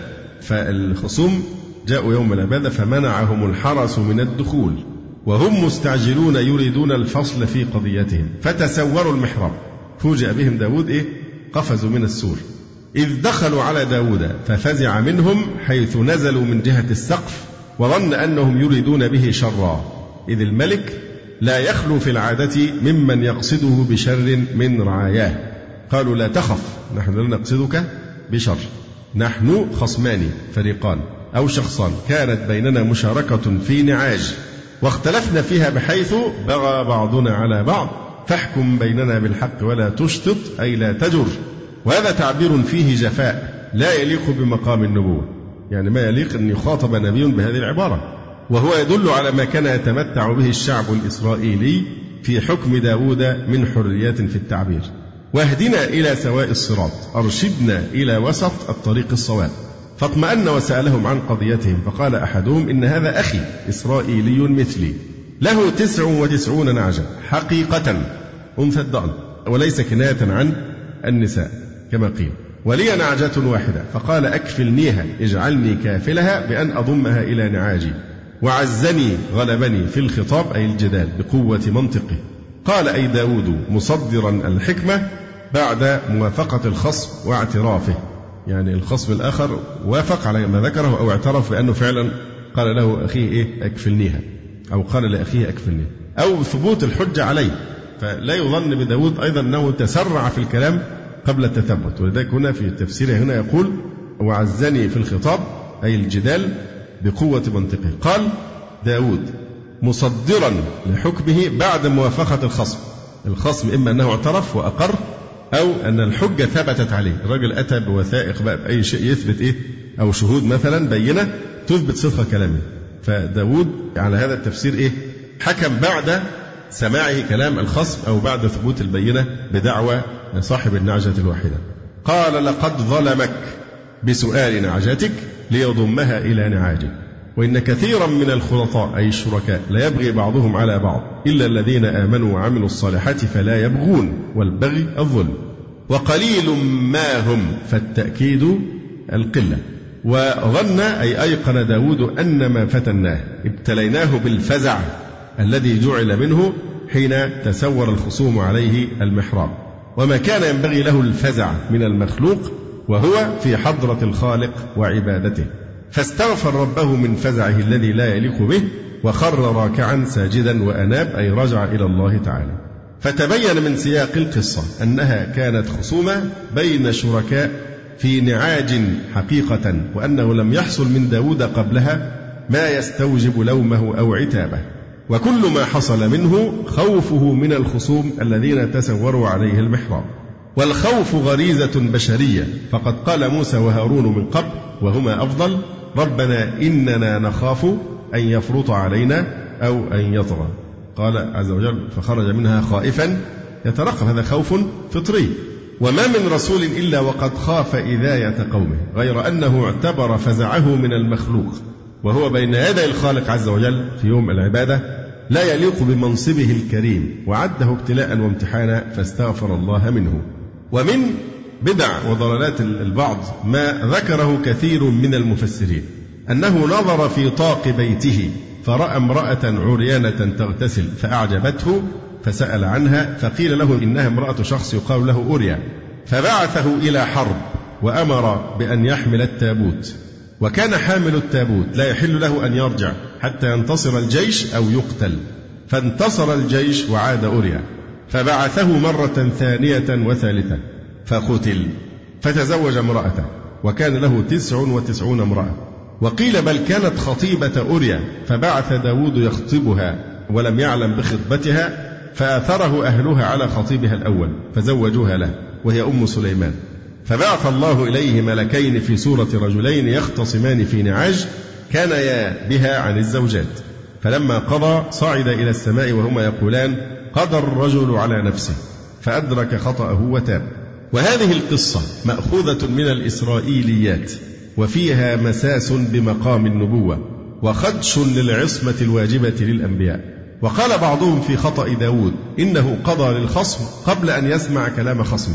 فالخصوم جاءوا يوم العبادة فمنعهم الحرس من الدخول وهم مستعجلون يريدون الفصل في قضيتهم فتسوروا المحراب. فوجئ بهم داود قفزوا من السور إذ دخلوا على داود ففزع منهم حيث نزلوا من جهة السقف وظن أنهم يريدون به شرا، إذ الملك لا يخلو في العادة ممن يقصده بشر من رعاياه. قالوا لا تخف نحن لا نقصدك بشر، نحن خصمان فريقان أو شخصان كانت بيننا مشاركة في نعاج واختلفنا فيها بحيث بغى بعضنا على بعض فاحكم بيننا بالحق ولا تشطط أي لا تجر. وهذا تعبير فيه جفاء لا يليق بمقام النبوة، يعني ما يليق أن يخاطب نبي بهذه العبارة، وهو يدل على ما كان يتمتع به الشعب الإسرائيلي في حكم داود من حريات في التعبير. واهدنا إلى سواء الصراط أرشدنا إلى وسط الطريق الصواب. فاطمأن وسألهم عن قضيتهم فقال أحدهم إن هذا أخي إسرائيلي مثلي له 99 نعجة حقيقة أنثى الضأن وليس كناية عن النساء كما قيل، ولي نعجة واحدة، فقال أكفلنيها اجعلني كافلها بأن أضمها إلى نعاجي، وعزني غلبني في الخطاب أي الجدال بقوة منطقه. قال أي داود مصدرا الحكمة بعد موافقة الخصم واعترافه، يعني الخصم الآخر وافق على ما ذكره أو اعترف بأنه فعلا قال له أخيه أكفلنيها أو قال لأخيه أكفلنيها أو ثبوت الحجة عليه، فلا يظن بداود أيضا أنه تسرع في الكلام قبل التثبت. ولذلك هنا في تفسيره هنا يقول وعزني في الخطاب أي الجدال بقوة منطقه. قال داود مصدرا لحكمه بعد موافقة الخصم إما أنه اعترف وأقر أو أن الحجة ثبتت عليه، الرجل أتى بوثائق بقى بأي شيء يثبت أو شهود مثلا بينة تثبت صدق كلامه. فداود على هذا التفسير حكم بعد سماعه كلام الخصم أو بعد ثبوت البينة بدعوى صاحب النعجة الواحدة. قال لقد ظلمك بسؤال نعجتك ليضمها إلى نعاجه، وإن كثيرا من الخلطاء أي الشركاء لا يبغي بعضهم على بعض إلا الذين آمنوا وعملوا الصالحات فلا يبغون، والبغي الظلم، وقليل ما هم فالتأكيد القلة. وظن أي أيقن داود أن ما فتناه ابتليناه بالفزع الذي جعل منه حين تسور الخصوم عليه المحراب، وما كان ينبغي له الفزع من المخلوق وهو في حضرة الخالق وعبادته، فاستغفر ربه من فزعه الذي لا يليق به وخر راكعا ساجدا وأناب أي رجع إلى الله تعالى. فتبين من سياق القصة أنها كانت خصومة بين شركاء في نعاج حقيقة، وأنه لم يحصل من داود قبلها ما يستوجب لومه أو عتابه، وكل ما حصل منه خوفه من الخصوم الذين تسوروا عليه المحراب. والخوف غريزة بشرية، فقد قال موسى وهارون من قبل وهما أفضل ربنا إننا نخاف أن يفرط علينا أو أن يطغى. قال عز وجل فخرج منها خائفا يترقب، هذا خوف فطري. وما من رسول إلا وقد خاف إذاية قومه، غير أنه اعتبر فزعه من المخلوق وهو بين يدي الخالق عز وجل في يوم العبادة لا يليق بمنصبه الكريم، وعده ابتلاء وامتحانا فاستغفر الله منه. ومن بدع وضلالات البعض ما ذكره كثير من المفسرين أنه نظر في طاق بيته فرأى امرأة عريانة تغتسل فأعجبته فسأل عنها فقيل له إنها امرأة شخص يقال له أوريا، فبعثه إلى حرب وأمر بأن يحمل التابوت، وكان حامل التابوت لا يحل له أن يرجع حتى ينتصر الجيش أو يقتل، فانتصر الجيش وعاد أوريا، فبعثه مرة ثانية وثالثة فقتل، فتزوج امرأته وكان له 99 امرأة. وقيل بل كانت خطيبة أوريا فبعث داود يخطبها ولم يعلم بخطبتها فآثره أهلها على خطيبها الأول فزوجوها له وهي أم سليمان، فبعث الله إليه ملكين في صورة رجلين يختصمان في نعاج كانيا بها عن الزوجات، فلما قضى صعد إلى السماء وهما يقولان قضى الرجل على نفسه فأدرك خطأه وتاب. وهذه القصة مأخوذة من الإسرائيليات وفيها مساس بمقام النبوة وخدش للعصمة الواجبة للأنبياء، وقال بعضهم في خطأ داود إنه قضى للخصم قبل أن يسمع كلام خصمه،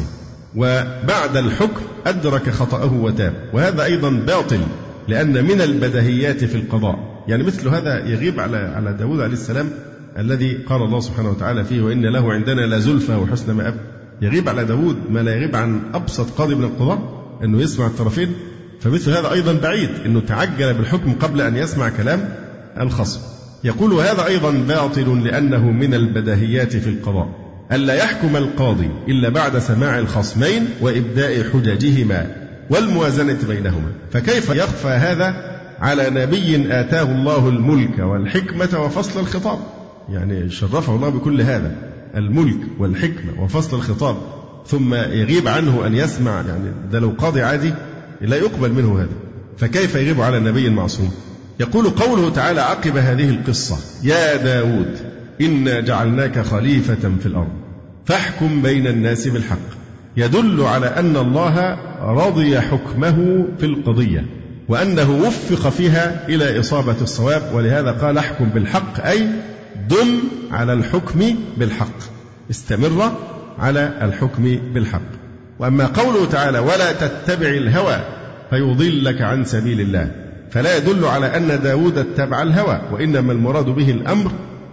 وبعد الحكم أدرك خطأه وتاب، وهذا أيضا باطل، لأن من البديهيات في القضاء، يعني مثل هذا يغيب على داود عليه السلام الذي قال الله سبحانه وتعالى فيه وإن له عندنا لزلفى وحسن مآب. يغيب على داود ما لا يغيب عن أبسط قاضي من القضاء، أنه يسمع الطرفين. فمثل هذا أيضا بعيد، أنه تعجل بالحكم قبل أن يسمع كلام الخصم. يقول وهذا أيضا باطل لأنه من البديهيات في القضاء ألا يحكم القاضي إلا بعد سماع الخصمين وإبداء حججهما والموازنة بينهما، فكيف يخفى هذا على نبي آتاه الله الملك والحكمة وفصل الخطاب؟ يعني شرفه الله بكل هذا، الملك والحكمة وفصل الخطاب، ثم يغيب عنه أن يسمع، يعني ده لو قاضي عادي لا يقبل منه هذا، فكيف يغيب على النبي المعصوم؟ يقول قوله تعالى عقب هذه القصة يا داود إنا جعلناك خليفة في الأرض فاحكم بين الناس بالحق، يدل على أن الله رضي حكمه في القضية وأنه وفق فيها إلى إصابة الصواب، ولهذا قال احكم بالحق، أي دم على الحكم بالحق، استمر على الحكم بالحق. وأما قوله تعالى ولا تتبع الهوى فيضلك عن سبيل الله، فلا يدل على أن داود اتبع الهوى، وإنما المراد به الأمر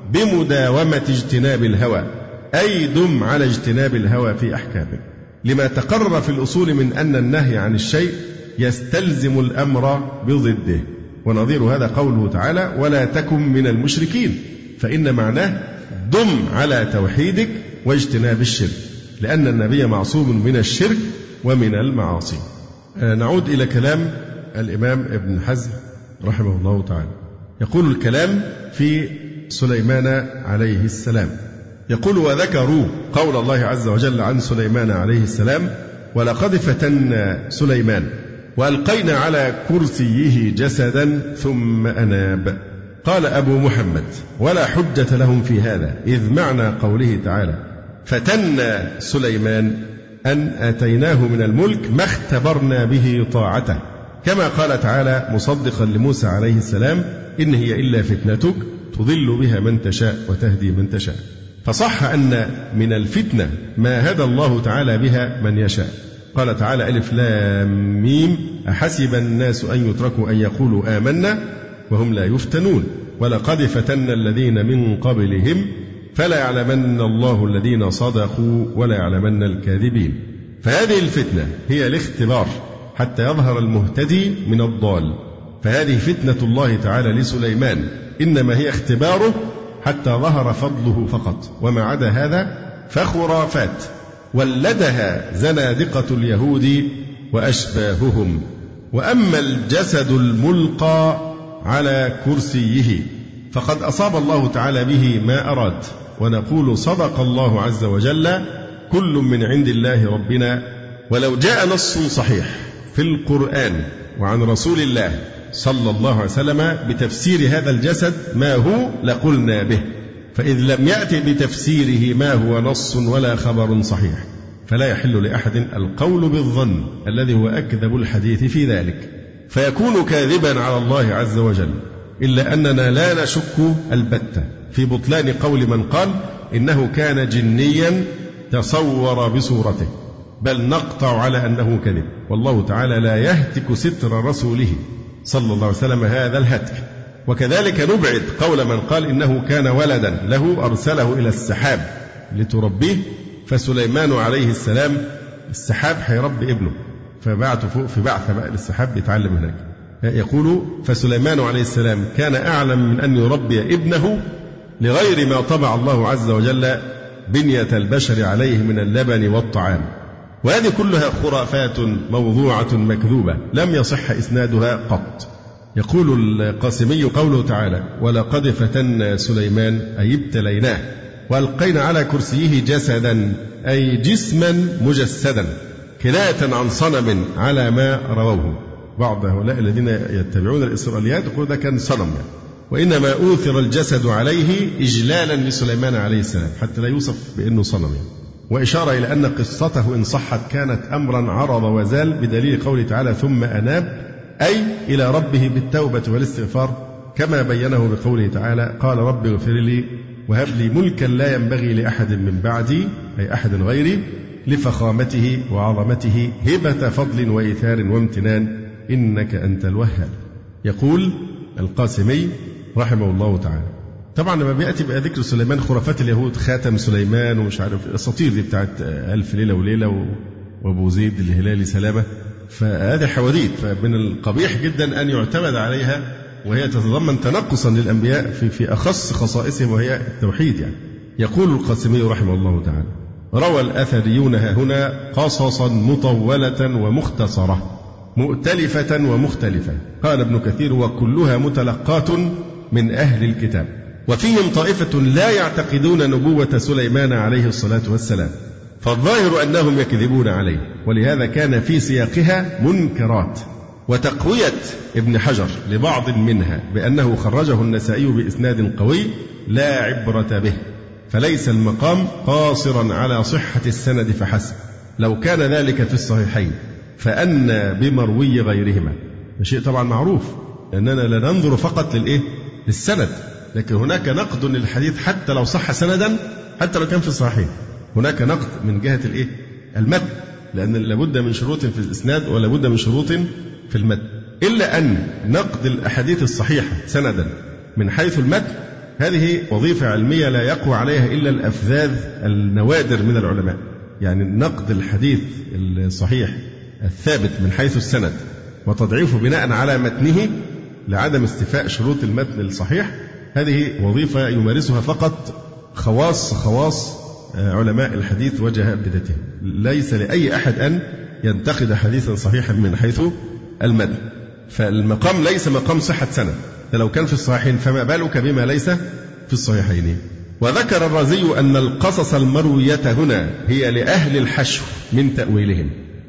بمداومة اجتناب الهوى، أي دم على اجتناب الهوى في أحكامه، لما تقرر في الأصول من أن النهي عن الشيء يستلزم الأمر بضده. ونظير هذا قوله تعالى ولا تكن من المشركين، فإن معناه دم على توحيدك واجتناب الشرك، لأن النبي معصوم من الشرك ومن المعاصي. نعود إلى كلام الإمام ابن حزم رحمه الله تعالى. يقول الكلام في سليمان عليه السلام، يقول وذكروا قول الله عز وجل عن سليمان عليه السلام ولقد فتنا سليمان وألقينا على كرسيه جسدا ثم أناب. قال أبو محمد ولا حجة لهم في هذا، إذ معنى قوله تعالى فتنا سليمان أن آتيناه من الملك ما اختبرنا به طاعته، كما قال تعالى مصدقا لموسى عليه السلام إن هي إلا فتنتك تضل بها من تشاء وتهدي من تشاء. فصح أن من الفتنة ما هدى الله تعالى بها من يشاء. قال تعالى ألف لام ميم أحسب الناس أن يتركوا أن يقولوا آمنا وهم لا يفتنون ولقد فتنا الذين من قبلهم فلا يعلمن الله الذين صدقوا ولا يعلمن الكاذبين. فهذه الفتنة هي الاختبار حتى يظهر المهتدي من الضال، فهذه فتنة الله تعالى لسليمان إنما هي اختباره حتى ظهر فضله فقط، وما عدا هذا فخرافات ولدها زنادقة اليهود وأشباههم. وأما الجسد الملقى على كرسيه فقد أصاب الله تعالى به ما أراد، ونقول صدق الله عز وجل كل من عند الله ربنا، ولو جاء نص صحيح في القرآن وعن رسول الله صلى الله عليه وسلم بتفسير هذا الجسد ما هو لقلنا به، فإذ لم يأتي بتفسيره ما هو نص ولا خبر صحيح فلا يحل لأحد القول بالظن الذي هو أكذب الحديث في ذلك، فيكون كاذبا على الله عز وجل. إلا أننا لا نشك البتة في بطلان قول من قال إنه كان جنيا تصور بصورته، بل نقطع على أنه كذب، والله تعالى لا يهتك ستر رسوله صلى الله عليه وسلم هذا الهتك. وكذلك نبعد قول من قال إنه كان ولدا له أرسله إلى السحاب لتربيه، فسليمان عليه السلام السحاب هيربي ابنه، فبعته فوق في بعثة بقى للسحاب يتعلم هناك. يقول فسليمان عليه السلام كان أعلم من أن يربي ابنه لغير ما طبع الله عز وجل بنية البشر عليه من اللبن والطعام. وهذه كلها خرافات موضوعة مكذوبة لم يصح إسنادها قط. يقول القاسمي قوله تعالى ولقد فتنا سليمان أي ابتليناه وألقينا على كرسيه جسدا أي جسما مجسدا، كناية عن صنم على ما رووه. بعض هؤلاء الذين يتبعون الإسرائيليات يقول ده كان صنم يعني. وإنما أوثر الجسد عليه إجلالا لسليمان عليه السلام حتى لا يوصف بأنه صنم يعني. وإشارة إلى أن قصته إن صحت كانت أمرا عرض وزال، بدليل قوله تعالى ثم أناب أي إلى ربه بالتوبة والاستغفار، كما بينه بقوله تعالى قال رب اغفر لي وهب لي ملكا لا ينبغي لأحد من بعدي أي أحد غيري لفخامته وعظمته هبة فضل وإيثار وامتنان إنك أنت الوهاب. يقول القاسمي رحمه الله تعالى. طبعا لما بيأتي بقى ذكر سليمان خرافات اليهود خاتم سليمان ومش عارف الأساطير دي بتاعت ألف ليلة وليلة وأبو زيد الهلالي سلامة، فهذه حواديت، فمن القبيح جدا أن يعتمد عليها وهي تتضمن تنقصا للأنبياء في أخص خصائصهم وهي التوحيد يعني. يقول القاسمي رحمه الله تعالى: روى الأثريون هنا قصصا مطولة ومختصرة مؤتلفة ومختلفة. قال ابن كثير: وكلها متلقاة من أهل الكتاب، وفيهم طائفة لا يعتقدون نبوة سليمان عليه الصلاة والسلام، فالظاهر أنهم يكذبون عليه، ولهذا كان في سياقها منكرات. وتقوية ابن حجر لبعض منها بأنه خرجه النسائي بإسناد قوي لا عبرة به، فليس المقام قاصرا على صحة السند فحسب، لو كان ذلك في الصحيحين فأن بمروي غيرهما. شيء طبعا معروف أننا لا ننظر فقط للسند، لكن هناك نقد للحديث حتى لو صح سندا، حتى لو كان في الصحيحين هناك نقد من جهة المتن، لأن لابد من شروط في الإسناد ولابد من شروط في المتن، إلا أن نقد الأحاديث الصحيحة سندا من حيث المتن هذه وظيفة علمية لا يقوى عليها إلا الأفذاذ النوادر من العلماء. يعني نقد الحديث الصحيح الثابت من حيث السند وتضعيفه بناء على متنه لعدم استيفاء شروط المتن الصحيح، هذه وظيفة يمارسها فقط خواص علماء الحديث وجه بدتهم. ليس لأي أحد أن ينتقد حديثا صحيحا من حيث المتن، فالمقام ليس مقام صحة سند، لو كان في الصحيحين فما بالك بما ليس في الصحيحين. وذكر الرازي أن القصص المروية هنا هي لأهل الحشو من تأويلهم،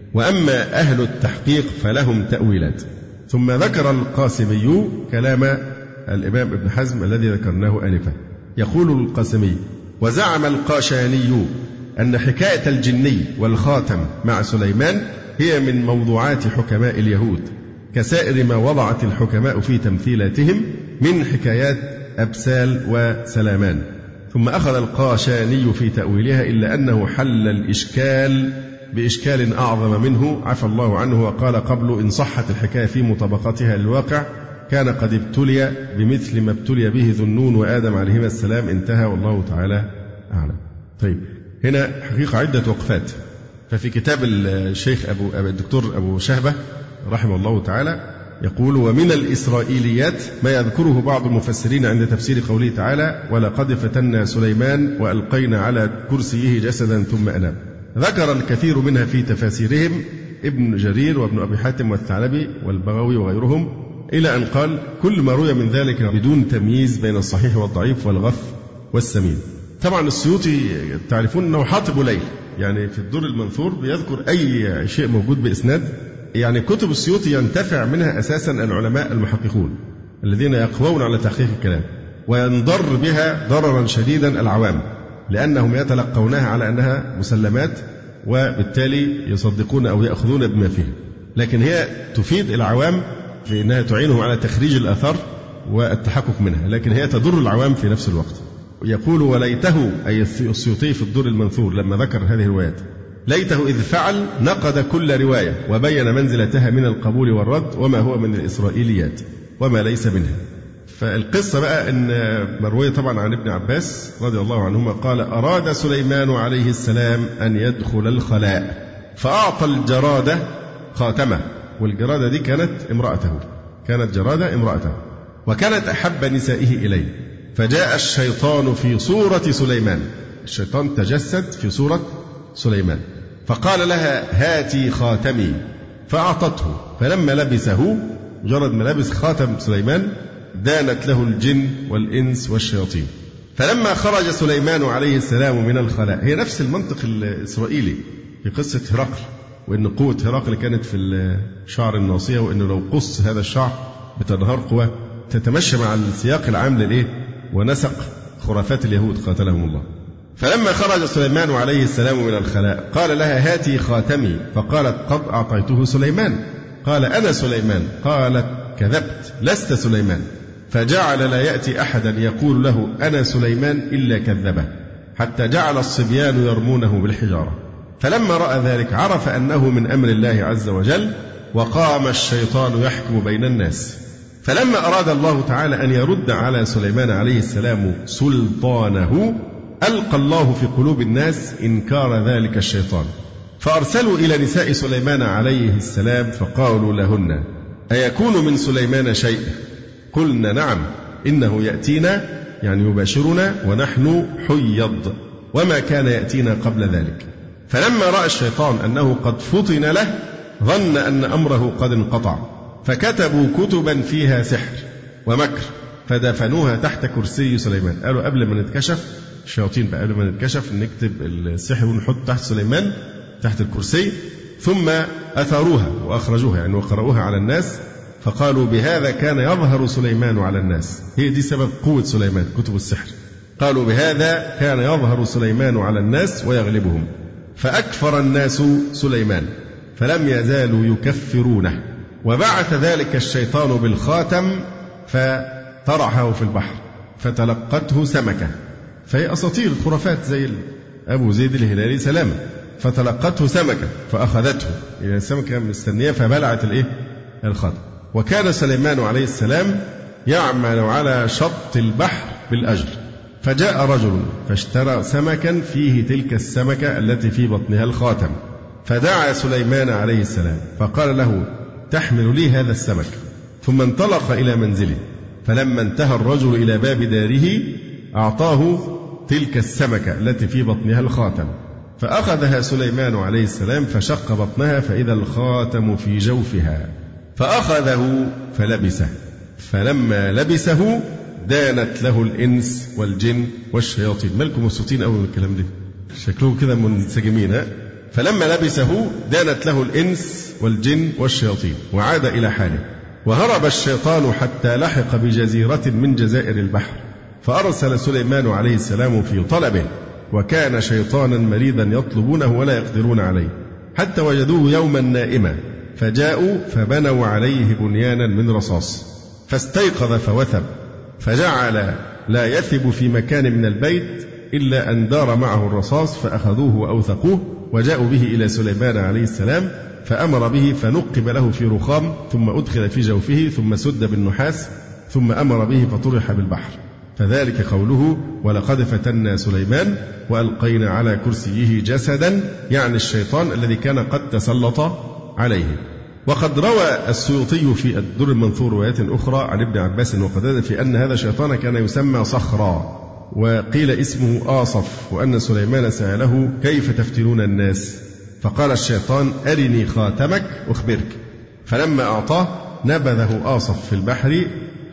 وأما أهل التحقيق فلهم تأويلات. ثم ذكر القاسمي كلام الإمام ابن حزم الذي ذكرناه آنفا. يقول القاسمي: وزعم القاشاني أن حكاية الجني والخاتم مع سليمان هي من موضوعات حكماء اليهود، كسائر ما وضعت الحكماء في تمثيلاتهم من حكايات أبسال وسلامان. ثم أخذ القاشاني في تأويلها، إلا أنه حل الإشكال بإشكال أعظم منه عفى الله عنه، وقال قبل: إن صحت الحكاية في مطابقتها للواقع كان قد ابتلي بمثل ما ابتلي به ذو النون وآدم عليهما السلام. انتهى والله تعالى أعلم. طيب، هنا حقيقة عدة وقفات. ففي كتاب الشيخ الدكتور أبو شهبة رحمه الله تعالى يقول: ومن الإسرائيليات ما يذكره بعض المفسرين عند تفسير قوله تعالى: ولقد فتنا سليمان وألقينا على كرسيه جسدا ثم أناب. ذكر الكثير منها في تفاسيرهم ابن جرير وابن أبي حاتم والثعلبي والبغوي وغيرهم، إلى أن قال: كل ما روي من ذلك بدون تمييز بين الصحيح والضعيف والغث والسمين. طبعا السيوطي تعرفون أنه حاطب ليل، يعني في الدر المنثور بيذكر أي شيء موجود بإسناد. يعني كتب السيوطي ينتفع منها أساسا العلماء المحققون الذين يقوون على تحقيق الكلام، وينضر بها ضررا شديدا العوام، لأنهم يتلقونها على أنها مسلمات وبالتالي يصدقون أو يأخذون بما فيها، لكن هي تفيد العوام في أنها تعينهم على تخريج الآثار والتحقق منها، لكن هي تضر العوام في نفس الوقت. يقول: وليته أي السيوطي في الدر المنثور لما ذكر هذه الروايات، ليته إذ فعل نقد كل رواية وبين منزلتها من القبول والرد وما هو من الإسرائيليات وما ليس منها. فالقصة بقى أن مروية طبعا عن ابن عباس رضي الله عنهما قال: أراد سليمان عليه السلام أن يدخل الخلاء فأعطى الجرادة خاتمه، والجرادة دي كانت جرادة امرأته، وكانت أحب نسائه إليه، فجاء الشيطان في صورة سليمان، الشيطان تجسد في صورة سليمان، فقال لها: هاتي خاتمي، فأعطته، فلما لبسه مجرد ما لبس خاتم سليمان دانت له الجن والإنس والشياطين. فلما خرج سليمان عليه السلام من الخلاء، هي نفس المنطق الإسرائيلي في قصة هرقل، وإن قوة هرقل كانت في الشعر الناصية، وإنه لو قص هذا الشعر بتنهار قوة، تتمشى مع السياق العام ونسق خرافات اليهود قاتلهم الله. فلما خرج سليمان عليه السلام من الخلاء قال لها: هاتي خاتمي، فقالت: قد أعطيته سليمان. قال: أنا سليمان. قالت: كذبت، لست سليمان. فجعل لا يأتي أحدا يقول له أنا سليمان إلا كذبه، حتى جعل الصبيان يرمونه بالحجارة. فلما رأى ذلك عرف أنه من أمر الله عز وجل، وقام الشيطان يحكم بين الناس. فلما أراد الله تعالى أن يرد على سليمان عليه السلام سلطانه، ألقى الله في قلوب الناس إنكار ذلك الشيطان، فأرسلوا إلى نساء سليمان عليه السلام فقالوا لهن أيكون من سليمان شيء؟ قلنا نعم، إنه يأتينا يعني يباشرنا ونحن حيض، وما كان يأتينا قبل ذلك. فلما رأى الشيطان أنه قد فطن له ظن أن أمره قد انقطع، فكتبوا كتبا فيها سحر ومكر فدفنوها تحت كرسي سليمان. قالوا قبل ما نتكشف الشياطين بقى، قبل ما نتكشف نكتب السحر ونحط تحت سليمان تحت الكرسي، ثم أثروها وأخرجوها يعني وقرأوها على الناس، فقالوا بهذا كان يظهر سليمان على الناس. هي دي سبب قوة سليمان، كتب السحر. قالوا بهذا كان يظهر سليمان على الناس ويغلبهم، فأكفر الناس سليمان فلم يزالوا يكفرونه. وبعث ذلك الشيطان بالخاتم فطرحه في البحر فتلقته سمكة، فهي أساطير خرافات زي أبو زيد الهلالي سلامة، فتلقته سمكة فأخذته، يعني السمكة مستنية فبلعت الخاتم. وكان سليمان عليه السلام يعمل على شط البحر بالأجر، فجاء رجل فاشترى سمكا فيه تلك السمكة التي في بطنها الخاتم، فدعا سليمان عليه السلام فقال له تحمل لي هذا السمك، ثم انطلق إلى منزله. فلما انتهى الرجل إلى باب داره أعطاه تلك السمكة التي في بطنها الخاتم، فأخذها سليمان عليه السلام فشق بطنها فإذا الخاتم في جوفها، فأخذه فلبسه، فلما لبسه دانت له الإنس والجن والشياطين. مالكم مبسوطين أوي من الكلام ده؟ شكلهم كده منسجمين. فلما لبسه دانت له الإنس والجن والشياطين وعاد إلى حاله. وهرب الشيطان حتى لحق بجزيرة من جزائر البحر، فأرسل سليمان عليه السلام في طلبه، وكان شيطانا مريدا يطلبونه ولا يقدرون عليه، حتى وجدوه يوما نائما فجاءوا فبنوا عليه بنيانا من رصاص، فاستيقظ فوثب، فجعل لا يثب في مكان من البيت إلا أن دار معه الرصاص، فأخذوه وأوثقوه وجاءوا به إلى سليمان عليه السلام، فأمر به فنقب له في رخام، ثم أدخل في جوفه، ثم سد بالنحاس، ثم أمر به فطرح بالبحر. فذلك قوله ولقد فتنا سليمان وألقينا على كرسيه جسدا، يعني الشيطان الذي كان قد تسلط عليه. وقد روى السيوطي في الدر المنثور روايات أخرى عن ابن عباس وقتادة في أن هذا الشيطان كان يسمى صخرا، وقيل اسمه آصف، وأن سليمان سأله كيف تفتنون الناس؟ فقال الشيطان أرني خاتمك أخبرك، فلما أعطاه نبذه آصف في البحر،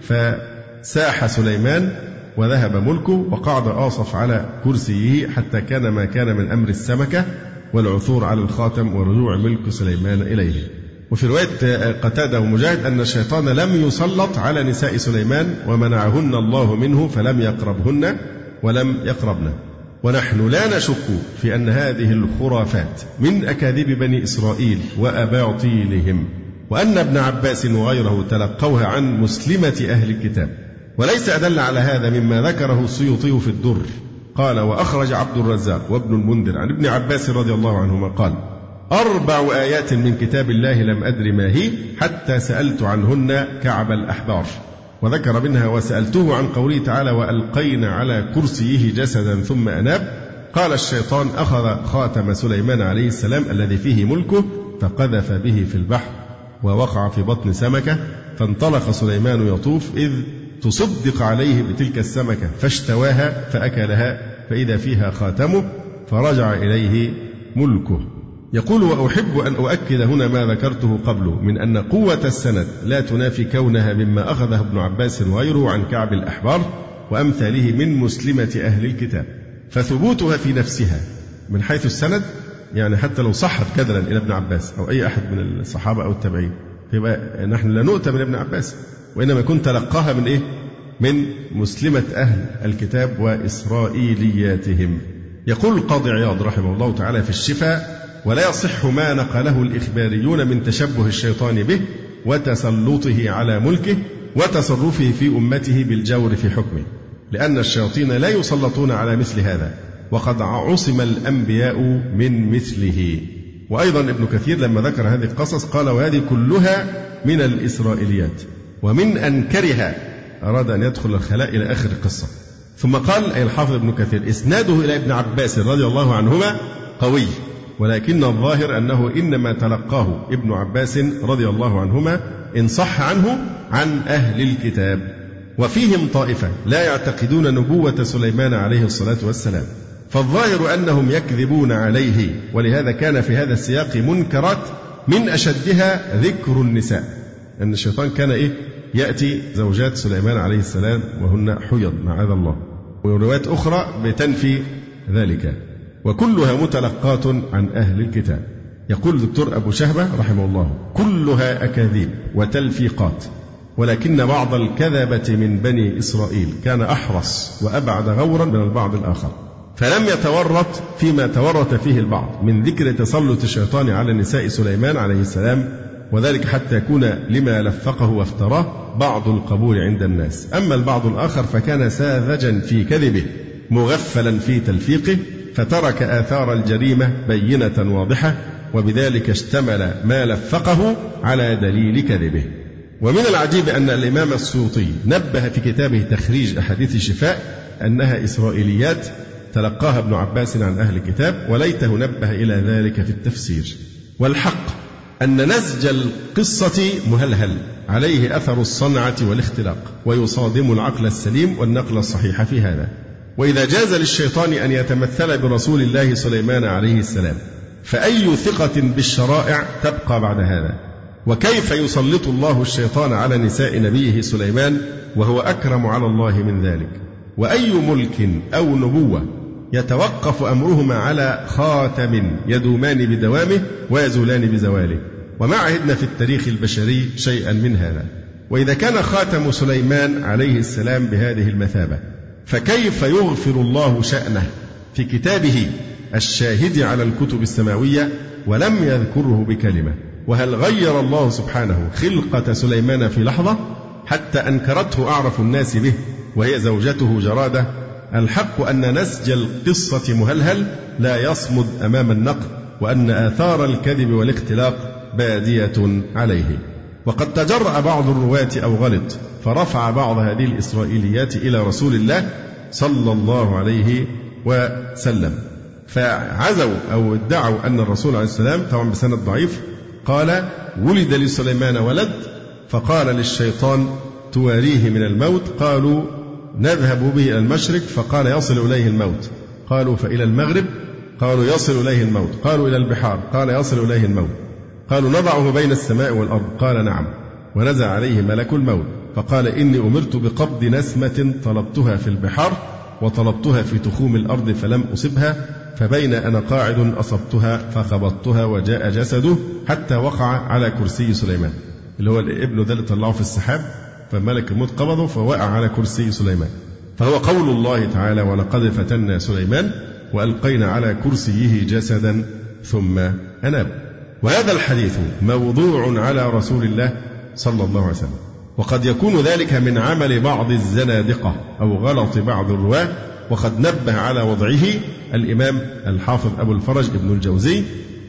فساح سليمان وذهب ملكه، وقعد آصف على كرسيه حتى كان ما كان من أمر السمكة والعثور على الخاتم ورجوع ملك سليمان إليه. وفي رواية قتادة ومجاهد أن الشيطان لم يسلط على نساء سليمان ومنعهن الله منه فلم يقربهن ولم يقربن. ونحن لا نشك في أن هذه الخرافات من أكاذيب بني إسرائيل وأباطيلهم، وأن ابن عباس وغيره تلقوها عن مسلمة أهل الكتاب. وليس أدل على هذا مما ذكره السيوطي في الدر، قال وأخرج عبد الرزاق وابن المنذر عن ابن عباس رضي الله عنهما قال 4 آيات من كتاب الله لم أدر ما هي حتى سألت عنهن كعب الأحبار، وذكر منها وسألته عن قوله تعالى وألقينا على كرسيه جسدا ثم أناب. قال الشيطان أخذ خاتم سليمان عليه السلام الذي فيه ملكه فقذف به في البحر ووقع في بطن سمكة، فانطلق سليمان يطوف إذ تصدق عليه بتلك السمكة فاشتواها فأكلها فإذا فيها خاتمه فرجع إليه ملكه. يقول وأحب أن أؤكد هنا ما ذكرته قبله من أن قوة السند لا تنافي كونها مما أخذه ابن عباس وغيره عن كعب الأحبار وأمثاله من مسلمة أهل الكتاب، فثبوتها في نفسها من حيث السند يعني حتى لو صحت كدرا إلى ابن عباس أو أي أحد من الصحابة أو التابعين، يبقى نحن لا نؤتى من ابن عباس، وإنما كنت تلقاها من إيه؟ من مسلمة أهل الكتاب وإسرائيلياتهم. يقول القاضي عياض رحمه الله تعالى في الشفاء ولا يصح ما نقله الإخباريون من تشبه الشيطان به وتسلطه على ملكه وتصرفه في أمته بالجور في حكمه، لأن الشياطين لا يسلطون على مثل هذا، وقد عصم الأنبياء من مثله. وأيضا ابن كثير لما ذكر هذه القصص قال: وهذه كلها من الإسرائيليات، ومن أنكرها أراد أن يدخل الخلاء إلى آخر القصة. ثم قال أي الحافظ ابن كثير: إسناده إلى ابن عباس رضي الله عنهما قوي، ولكن الظاهر أنه إنما تلقاه ابن عباس رضي الله عنهما إن صح عنه عن أهل الكتاب، وفيهم طائفة لا يعتقدون نبوة سليمان عليه الصلاة والسلام، فالظاهر أنهم يكذبون عليه، ولهذا كان في هذا السياق منكرات من أشدها ذكر النساء، أن الشيطان كان يأتي زوجات سليمان عليه السلام وهن حيض معاذ الله، وروايات أخرى بتنفي ذلك، وكلها متلقات عن أهل الكتاب. يقول دكتور أبو شهبة رحمه الله: كلها أكاذيب وتلفيقات، ولكن بعض الكذبة من بني إسرائيل كان أحرص وأبعد غورا من البعض الآخر، فلم يتورط فيما تورط فيه البعض من ذكر تسلط الشيطان على نساء سليمان عليه السلام، وذلك حتى يكون لما لفقه وافتراه بعض القبول عند الناس. أما البعض الآخر فكان ساذجا في كذبه مغفلا في تلفيقه، فترك آثار الجريمة بينة واضحة، وبذلك اشتمل ما لفقه على دليل كذبه. ومن العجيب أن الإمام السيوطي نبه في كتابه تخريج أحاديث الشفاء أنها إسرائيليات تلقاها ابن عباس عن أهل الكتاب، وليته نبه إلى ذلك في التفسير. والحق أن نسج القصة مهلهل عليه أثر الصنعة والاختلاق، ويصادم العقل السليم والنقل الصحيح في هذا. وإذا جاز للشيطان أن يتمثل برسول الله سليمان عليه السلام، فأي ثقة بالشرائع تبقى بعد هذا؟ وكيف يسلط الله الشيطان على نساء نبيه سليمان وهو أكرم على الله من ذلك؟ وأي ملك أو نبوة يتوقف أمرهما على خاتم يدومان بدوامه ويزولان بزواله؟ وما عهدنا في التاريخ البشري شيئا من هذا. وإذا كان خاتم سليمان عليه السلام بهذه المثابة، فكيف يغفر الله شأنه في كتابه الشاهد على الكتب السماوية ولم يذكره بكلمة؟ وهل غير الله سبحانه خلقة سليمان في لحظة حتى أنكرته أعرف الناس به وهي زوجته جرادة؟ الحق أن نسج القصة مهلهل لا يصمد أمام النقد، وأن آثار الكذب والاختلاق بادية عليه. وقد تجرأ بعض الرواة أو غلط فرفع بعض هذه الإسرائيليات إلى رسول الله صلى الله عليه وسلم، فعزوا أو ادعوا أن الرسول عليه السلام طبعا بسند ضعيف قال: ولد لسليمان ولد، فقال للشيطان: تواريه من الموت. قالوا: نذهب به إلى المشرق، فقال: يصل إليه الموت. قالوا: فإلى المغرب؟ قالوا: يصل إليه الموت. قالوا: إلى البحار؟ قال: يصل إليه الموت. قالوا: نضعه بين السماء والأرض؟ قال: نعم. ونزع عليه ملك الموت فقال: إني أمرت بقبض نسمة طلبتها في البحار وطلبتها في تخوم الأرض فلم أصبها، فبين أنا قاعد أصبتها فخبطتها وجاء جسده حتى وقع على كرسي سليمان، اللي هو الابن ده اللي طلعه في السحاب، فملك الموت قبضه فوقع على كرسي سليمان. فهو قول الله تعالى: ولقد فتنا سليمان وألقينا على كرسيه جسدا ثم أناب. وهذا الحديث موضوع على رسول الله صلى الله عليه وسلم، وقد يكون ذلك من عمل بعض الزنادقة أو غلط بعض الرواة، وقد نبه على وضعه الإمام الحافظ أبو الفرج ابن الجوزي.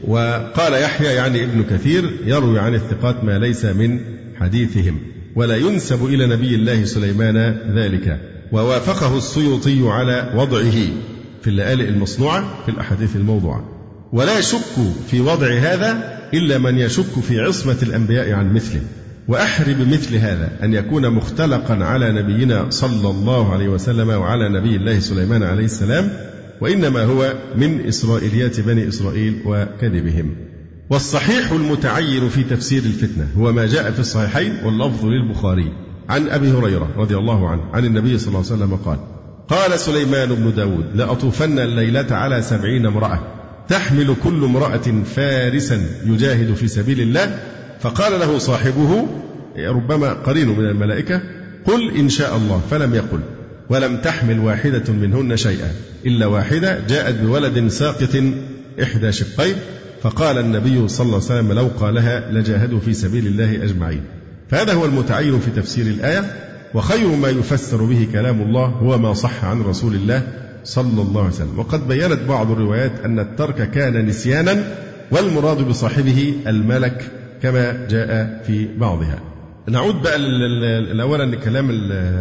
وقال يحيى يعني ابن كثير: يروي عن الثقات ما ليس من حديثهم، ولا ينسب إلى نبي الله سليمان ذلك. ووافقه السيوطي على وضعه في اللآلئ المصنوعة في الأحاديث الموضوعة. ولا يشك في وضع هذا إلا من يشك في عصمة الأنبياء عن مثله. وأحري بمثل هذا أن يكون مختلقا على نبينا صلى الله عليه وسلم وعلى نبي الله سليمان عليه السلام، وإنما هو من إسرائيليات بني إسرائيل وكذبهم. والصحيح المتعين في تفسير الفتنة هو ما جاء في الصحيحين واللفظ للبخاري عن أبي هريرة رضي الله عنه عن النبي صلى الله عليه وسلم قال: قال سليمان بن داود: لأطوفن الليلة على 70 امرأة تحمل كل امرأة فارسا يجاهد في سبيل الله. فقال له صاحبه ربما قرين من الملائكة: قل إن شاء الله. فلم يقل، ولم تحمل واحدة منهن شيئا إلا واحدة جاءت بولد ساقط إحدى شقين. فقال النبي صلى الله عليه وسلم: لو قالها لجاهدوا في سبيل الله أجمعين. فهذا هو المتعين في تفسير الآية. وخير ما يفسر به كلام الله هو ما صح عن رسول الله صلى الله عليه وسلم. وقد بيّنت بعض الروايات أن الترك كان نسيانا والمراد بصاحبه الملك كما جاء في بعضها. نعود بقى الأولا لكلام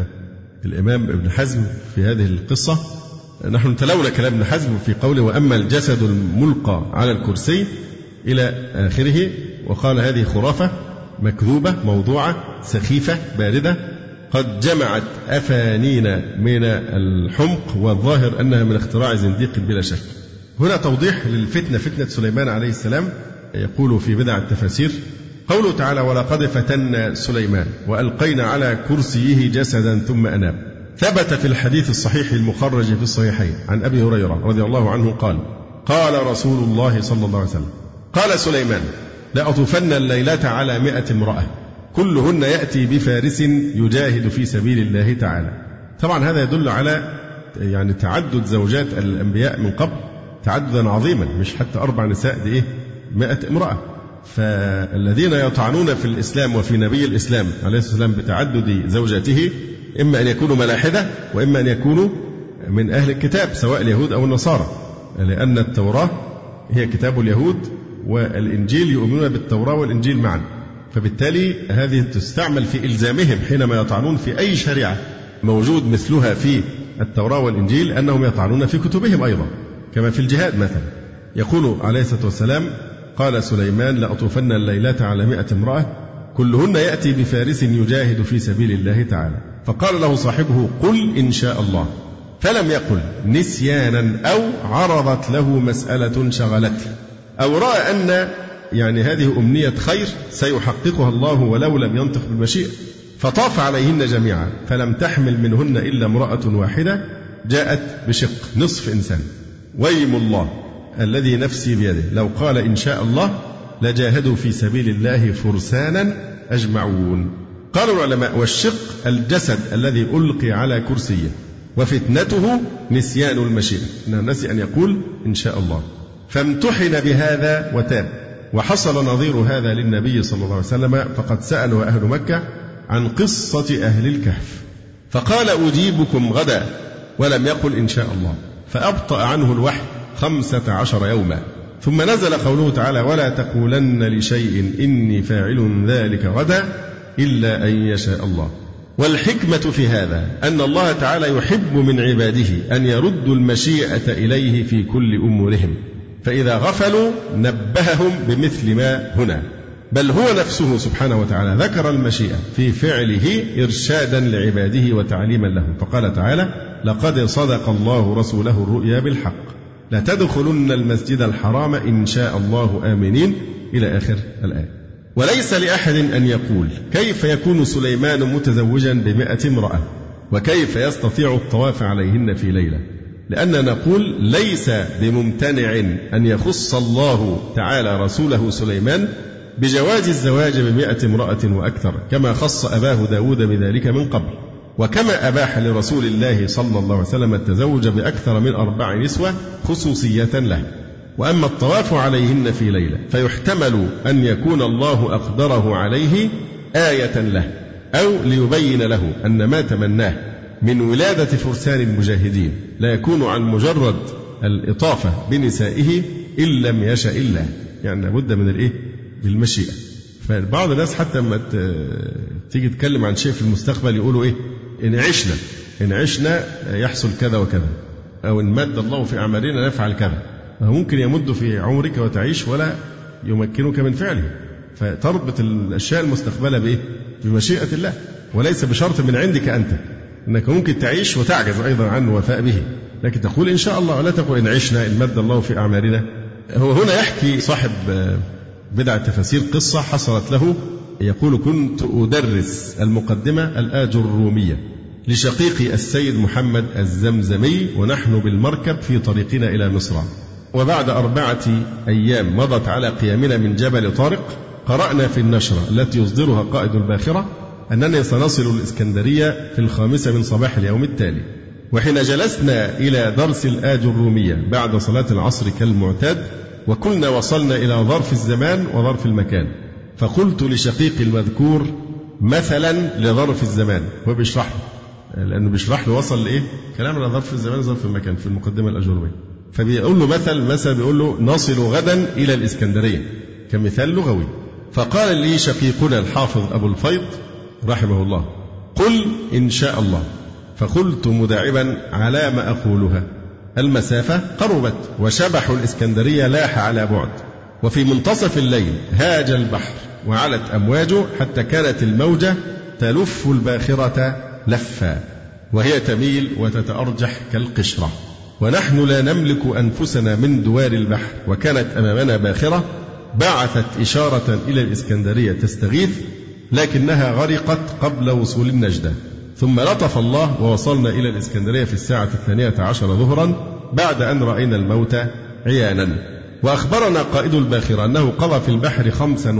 الإمام ابن حزم في هذه القصة. نحن تلونا كلام ابن حزم في قوله وأما الجسد الملقى على الكرسي إلى آخره، وقال هذه خرافة مكذوبة موضوعة سخيفة باردة قد جمعت أفانين من الحمق، والظاهر أنها من اختراع زنديق بلا شك. هنا توضيح للفتنة، فتنة سليمان عليه السلام. يقول في بدع التفاسير قوله تعالى ولقد فتنا سليمان وألقينا على كرسيه جسدا ثم أناب. ثبت في الحديث الصحيح المخرج في الصحيحين عن أبي هريرة رضي الله عنه قال قال رسول الله صلى الله عليه وسلم قال سليمان لأطوفن الليلة على 100 امرأة كلهن يأتي بفارس يجاهد في سبيل الله تعالى. طبعا هذا يدل على يعني تعدد زوجات الأنبياء من قبل تعددا عظيما، مش حتى 4 نساء، دي 100 امرأة. فالذين يطعنون في الإسلام وفي نبي الإسلام عليه الصلاة والسلام بتعدد زوجاته إما أن يكونوا ملاحدة وإما أن يكونوا من أهل الكتاب سواء اليهود أو النصارى، لأن التوراة هي كتاب اليهود والإنجيل يؤمنون بالتوراة والإنجيل معا، فبالتالي هذه تستعمل في إلزامهم حينما يطعنون في أي شريعة موجود مثلها في التوراة والإنجيل أنهم يطعنون في كتبهم أيضا، كما في الجهاد مثلا. يقول عليه الصلاة والسلام قال سليمان لأطوفن الليلة على 100 امرأة كلهن يأتي بفارس يجاهد في سبيل الله تعالى. فقال له صاحبه قل إن شاء الله، فلم يقل نسيانا أو عرضت له مسألة شغلته أو رأى أن يعني هذه أمنية خير سيحققها الله ولو لم ينطق بالمشيئة. فطاف عليهن جميعا فلم تحمل منهن إلا امرأة واحدة جاءت بشق نصف إنسان. ويم الله الذي نفسي بيده لو قال إن شاء الله لجاهدوا في سبيل الله فرسانا أجمعون. قال العلماء والشق الجسد الذي ألقي على كرسيه، وفتنته نسيان المشيئة، إنه نسي أن يقول إن شاء الله، فامتحن بهذا وتاب. وحصل نظير هذا للنبي صلى الله عليه وسلم، فقد سأله أهل مكة عن قصة أهل الكهف فقال أجيبكم غدا ولم يقل إن شاء الله، فأبطأ عنه الوحي 15 يوما. ثم نزل قوله تعالى ولا تقولن لشيء إني فاعل ذلك غدا إلا أن يشاء الله. والحكمة في هذا أن الله تعالى يحب من عباده أن يردوا المشيئة إليه في كل أمورهم، فإذا غفلوا نبههم بمثل ما هنا، بل هو نفسه سبحانه وتعالى ذكر المشيئة في فعله إرشادا لعباده وتعليما لهم. فقال تعالى لقد صدق الله رسوله الرؤيا بالحق لتدخلن المسجد الحرام إن شاء الله آمنين إلى آخر الآية. وليس لأحد أن يقول كيف يكون سليمان متزوجا ب100 امرأة وكيف يستطيع الطواف عليهن في ليلة، لأننا نقول ليس بممتنع أن يخص الله تعالى رسوله سليمان بجواز الزواج ب100 امرأة وأكثر كما خص أباه داود بذلك من قبل، وكما أباح لرسول الله صلى الله عليه وسلم التزوج بأكثر من 4 نسوة خصوصية له. وأما الطواف عليهن في ليلة فيحتمل أن يكون الله أقدره عليه آية له أو ليبين له أن ما تمناه من ولادة فرسان المجاهدين لا يكون عن مجرد الإطافة بنسائه إن لم يشاء الله، يعني لابد من الإيه؟ بالمشيئة. فبعض الناس حتى لما تيجي تتكلم عن شيء في المستقبل يقولوا إيه؟ إن عشنا يحصل كذا وكذا، أو إن مد الله في أعمالنا نفعل كذا. ممكن يمد في عمرك وتعيش ولا يمكنك من فعله، فتربط الأشياء المستقبلة بإيه؟ بمشيئة الله، وليس بشرط من عندك أنت، أنك ممكن تعيش وتعجز أيضا عن الوفاء به، لكن تقول إن شاء الله ولا تقول إن عشنا إن مد الله في أعمالنا. هو هنا يحكي صاحب بدع التفاسير قصة حصلت له، يقول كنت أدرس المقدمة الآجر الرومية لشقيقي السيد محمد الزمزمي ونحن بالمركب في طريقنا إلى مصر، وبعد 4 أيام مضت على قيامنا من جبل طارق قرأنا في النشرة التي يصدرها قائد الباخرة أننا سنصل الإسكندرية في 5 من صباح اليوم التالي. وحين جلسنا إلى درس الآجر الرومية بعد صلاة العصر كالمعتاد، وكلنا وصلنا إلى ظرف الزمان وظرف المكان، فقلت لشقيقي المذكور مثلا لظرف الزمان. هو بيشرح له، لأنه بيشرح له وصل لإيه؟ كلام على ظرف الزمان ظرف المكان في المقدمة الأجرومية. فبيقول له مثلا بيقول له نصل غدا إلى الإسكندرية كمثال لغوي. فقال لي شقيقنا الحافظ أبو الفيض رحمه الله: قل إن شاء الله. فقلت مداعبا على ما أقولها، المسافة قربت وشبح الإسكندرية لاح على بعد، وفي منتصف الليل هاج البحر وعلت أمواجه حتى كانت الموجة تلف الباخرة لفا وهي تميل وتتأرجح كالقشرة، ونحن لا نملك أنفسنا من دوار البحر، وكانت أمامنا باخرة بعثت إشارة إلى الإسكندرية تستغيث، لكنها غرقت قبل وصول النجدة. ثم لطف الله ووصلنا إلى الإسكندرية في الساعة 12 ظهرا بعد أن رأينا الموت عيانا. وأخبرنا قائد الباخرة أنه قضى في البحر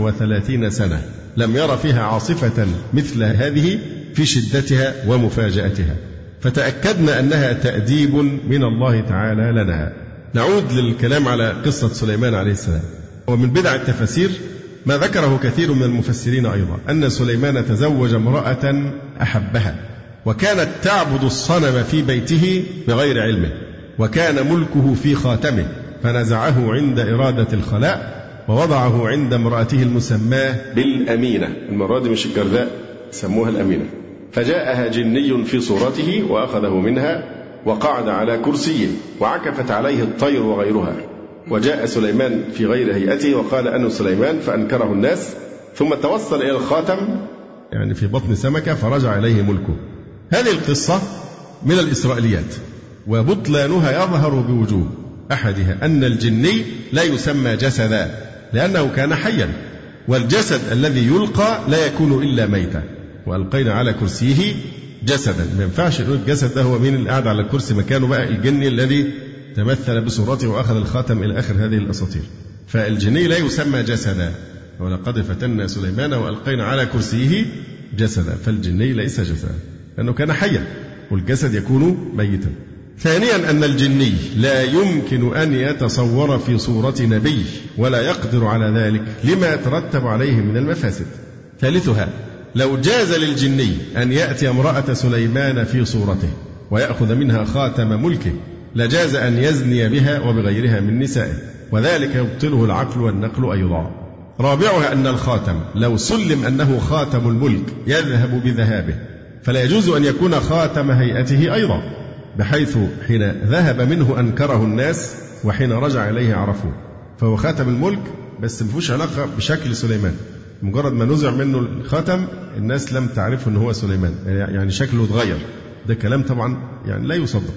35 سنة لم ير فيها عاصفة مثل هذه في شدتها ومفاجأتها، فتأكدنا أنها تأديب من الله تعالى لنا. نعود للكلام على قصة سليمان عليه السلام. ومن بدع التفاسير ما ذكره كثير من المفسرين أيضا أن سليمان تزوج امرأة أحبها، وكانت تعبد الصنم في بيته بغير علمه، وكان ملكه في خاتمه، فنزعه عند إرادة الخلاء ووضعه عند امرأته المسماة بالأمينة. المرة دي مش الجرداء، سموها الأمينة. فجاءها جني في صورته وأخذه منها وقعد على كرسيه، وعكفت عليه الطير وغيرها. وجاء سليمان في غير هيئته وقال أنه سليمان، فأنكره الناس، ثم توصل إلى الخاتم يعني في بطن سمكة فرجع إليه ملكه. هذه القصة من الإسرائيليات، وبطلانها يظهر بوجوه. أحدها أن الجني لا يسمى جسدا لأنه كان حيا، والجسد الذي يلقى لا يكون إلا ميتا، وألقينا على كرسيه جسدا. ما ينفعش نقول الجسد ده هو مين اللي قاعد على الكرسي مكانه بقى الجني الذي تمثل بصورته وأخذ الخاتم إلى آخر هذه الأساطير. فالجني لا يسمى جسدا، ولقد فتنا سليمان وألقينا على كرسيه جسدا، فالجني ليس جسدا لأنه كان حيا، والجسد يكون ميتا. ثانيا أن الجني لا يمكن أن يتصور في صورة نبي ولا يقدر على ذلك لما يترتب عليه من المفاسد. ثالثها لو جاز للجني أن يأتي امرأة سليمان في صورته ويأخذ منها خاتم ملكه لجاز أن يزني بها وبغيرها من نسائه، وذلك يبطله العقل والنقل أيضا. رابعها أن الخاتم لو سلم أنه خاتم الملك يذهب بذهابه، فلا يجوز أن يكون خاتم هيئته أيضا، بحيث حين ذهب منه أنكره الناس وحين رجع إليه عرفوه. فهو خاتم الملك بس مفيش علاقة بشكل سليمان، مجرد ما نزع منه الخاتم الناس لم تعرفه أنه هو سليمان، يعني شكله اتغير. ده كلام طبعا يعني لا يصدق.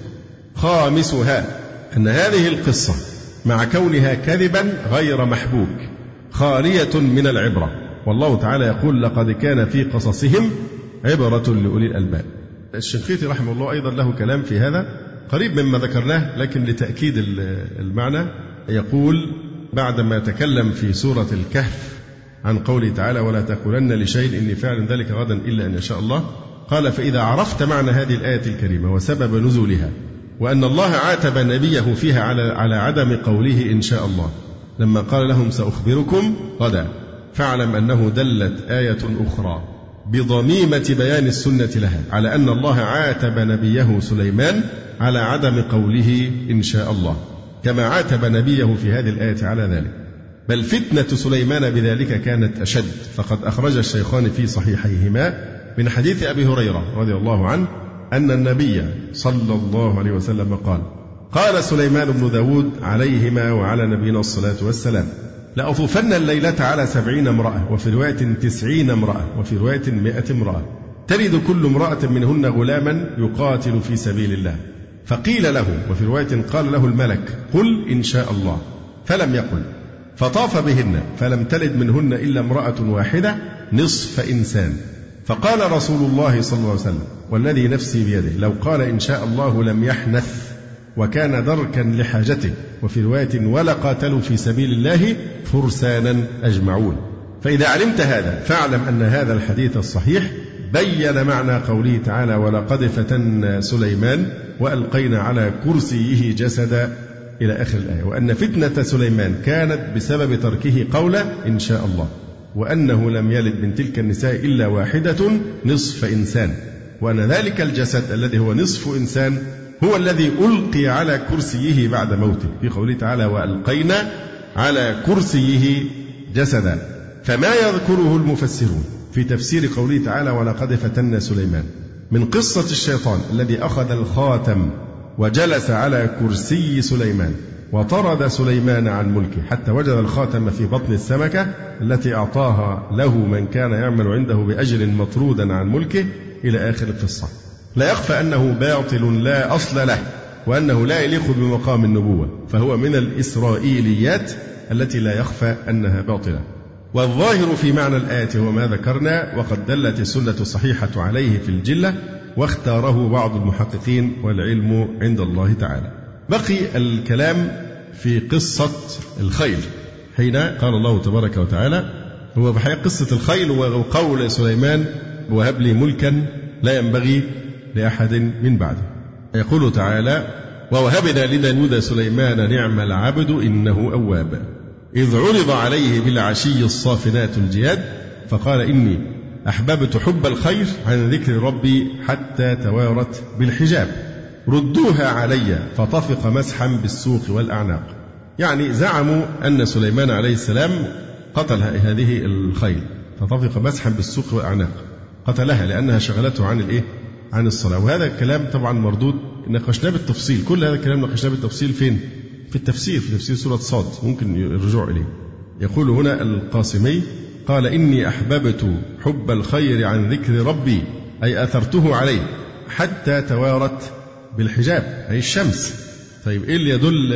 خامسها أن هذه القصة مع كونها كذبا غير محبوك خالية من العبرة، والله تعالى يقول لقد كان في قصصهم عبرة لأولي الألباب. الشنقيطي رحمه الله أيضا له كلام في هذا قريب مما ذكرناه، لكن لتأكيد المعنى يقول بعدما تكلم في سورة الكهف عن قوله تعالى ولا تقولن لشيء إني فاعل ذلك غدا إلا أن يشاء الله، قال فإذا عرفت معنى هذه الآية الكريمة وسبب نزولها وأن الله عاتب نبيه فيها على عدم قوله إن شاء الله لما قال لهم سأخبركم غدا، فاعلم أنه دلت آية أخرى بضميمة بيان السنة لها على أن الله عاتب نبيه سليمان على عدم قوله إن شاء الله، كما عاتب نبيه في هذه الآية على ذلك. بل فتنة سليمان بذلك كانت أشد، فقد أخرج الشيخان في صحيحيهما من حديث أبي هريرة رضي الله عنه أن النبي صلى الله عليه وسلم قال سليمان بن داود عليهما وعلى نبينا الصلاة والسلام لأطوفن الليلة على 70 امرأة، وفي رواية 90 امرأة، وفي رواية 100 امرأة، تلد كل امرأة منهن غلاما يقاتل في سبيل الله. فقيل له، وفي رواية قال له الملك قل إن شاء الله، فلم يقل، فطاف بهن فلم تلد منهن إلا امرأة واحدة نصف إنسان. فقال رسول الله صلى الله عليه وسلم والذي نفسي بيده لو قال إن شاء الله لم يحنث وكان دركا لحاجته، وفي رواية ولا قاتلوا في سبيل الله فرسانا أجمعون. فإذا علمت هذا فاعلم أن هذا الحديث الصحيح بين معنى قوله تعالى ولقد فتنا سليمان وألقينا على كرسيه جسدا إلى آخر الآية، وأن فتنة سليمان كانت بسبب تركه قول إن شاء الله. وأنه لم يلد من تلك النساء إلا واحدة نصف إنسان، وأن ذلك الجسد الذي هو نصف إنسان هو الذي ألقي على كرسيه بعد موته، في قوله تعالى وألقينا على كرسيه جسدا. فما يذكره المفسرون في تفسير قوله تعالى ولقد فتنا سليمان من قصة الشيطان الذي أخذ الخاتم وجلس على كرسي سليمان وطرد سليمان عن ملكه حتى وجد الخاتم في بطن السمكة التي أعطاها له من كان يعمل عنده بأجر مطرودا عن ملكه إلى آخر القصة، لا يخفى أنه باطل لا أصل له، وأنه لا يليق بمقام النبوة، فهو من الإسرائيليات التي لا يخفى أنها باطلة. والظاهر في معنى الآية هو ما ذكرنا، وقد دلت السنة الصحيحة عليه في الجلة، واختاره بعض المحققين والعلم عند الله تعالى. بقي الكلام في قصة الخيل، حين قال الله تبارك وتعالى هو بحقيقة قصة الخيل وقول سليمان وهب لي ملكا لا ينبغي لأحد من بعده. يقول تعالى ووهبنا لداود سليمان نعم العبد إنه أواب إذ عرض عليه بالعشي الصافنات الجياد فقال إني أحببت حب الخير عن ذكر ربي حتى توارت بالحجاب ردوها علي فطفق مسحا بالسوق والأعناق. يعني زعموا أن سليمان عليه السلام قتل هذه الخيل فطفق مسحا بالسوق والأعناق، قتلها لأنها شغلته عن الصلاة. وهذا الكلام طبعا مردود، ناقشناه بالتفصيل، كل هذا الكلام ناقشناه بالتفصيل فين؟ في تفسير سورة صاد، ممكن الرجوع إليه. يقول هنا القاسمي قال إني أحببت حب الخير عن ذكر ربي أي أثرته عليه حتى توارت بالحجاب أي الشمس. طيب إيه اللي يدل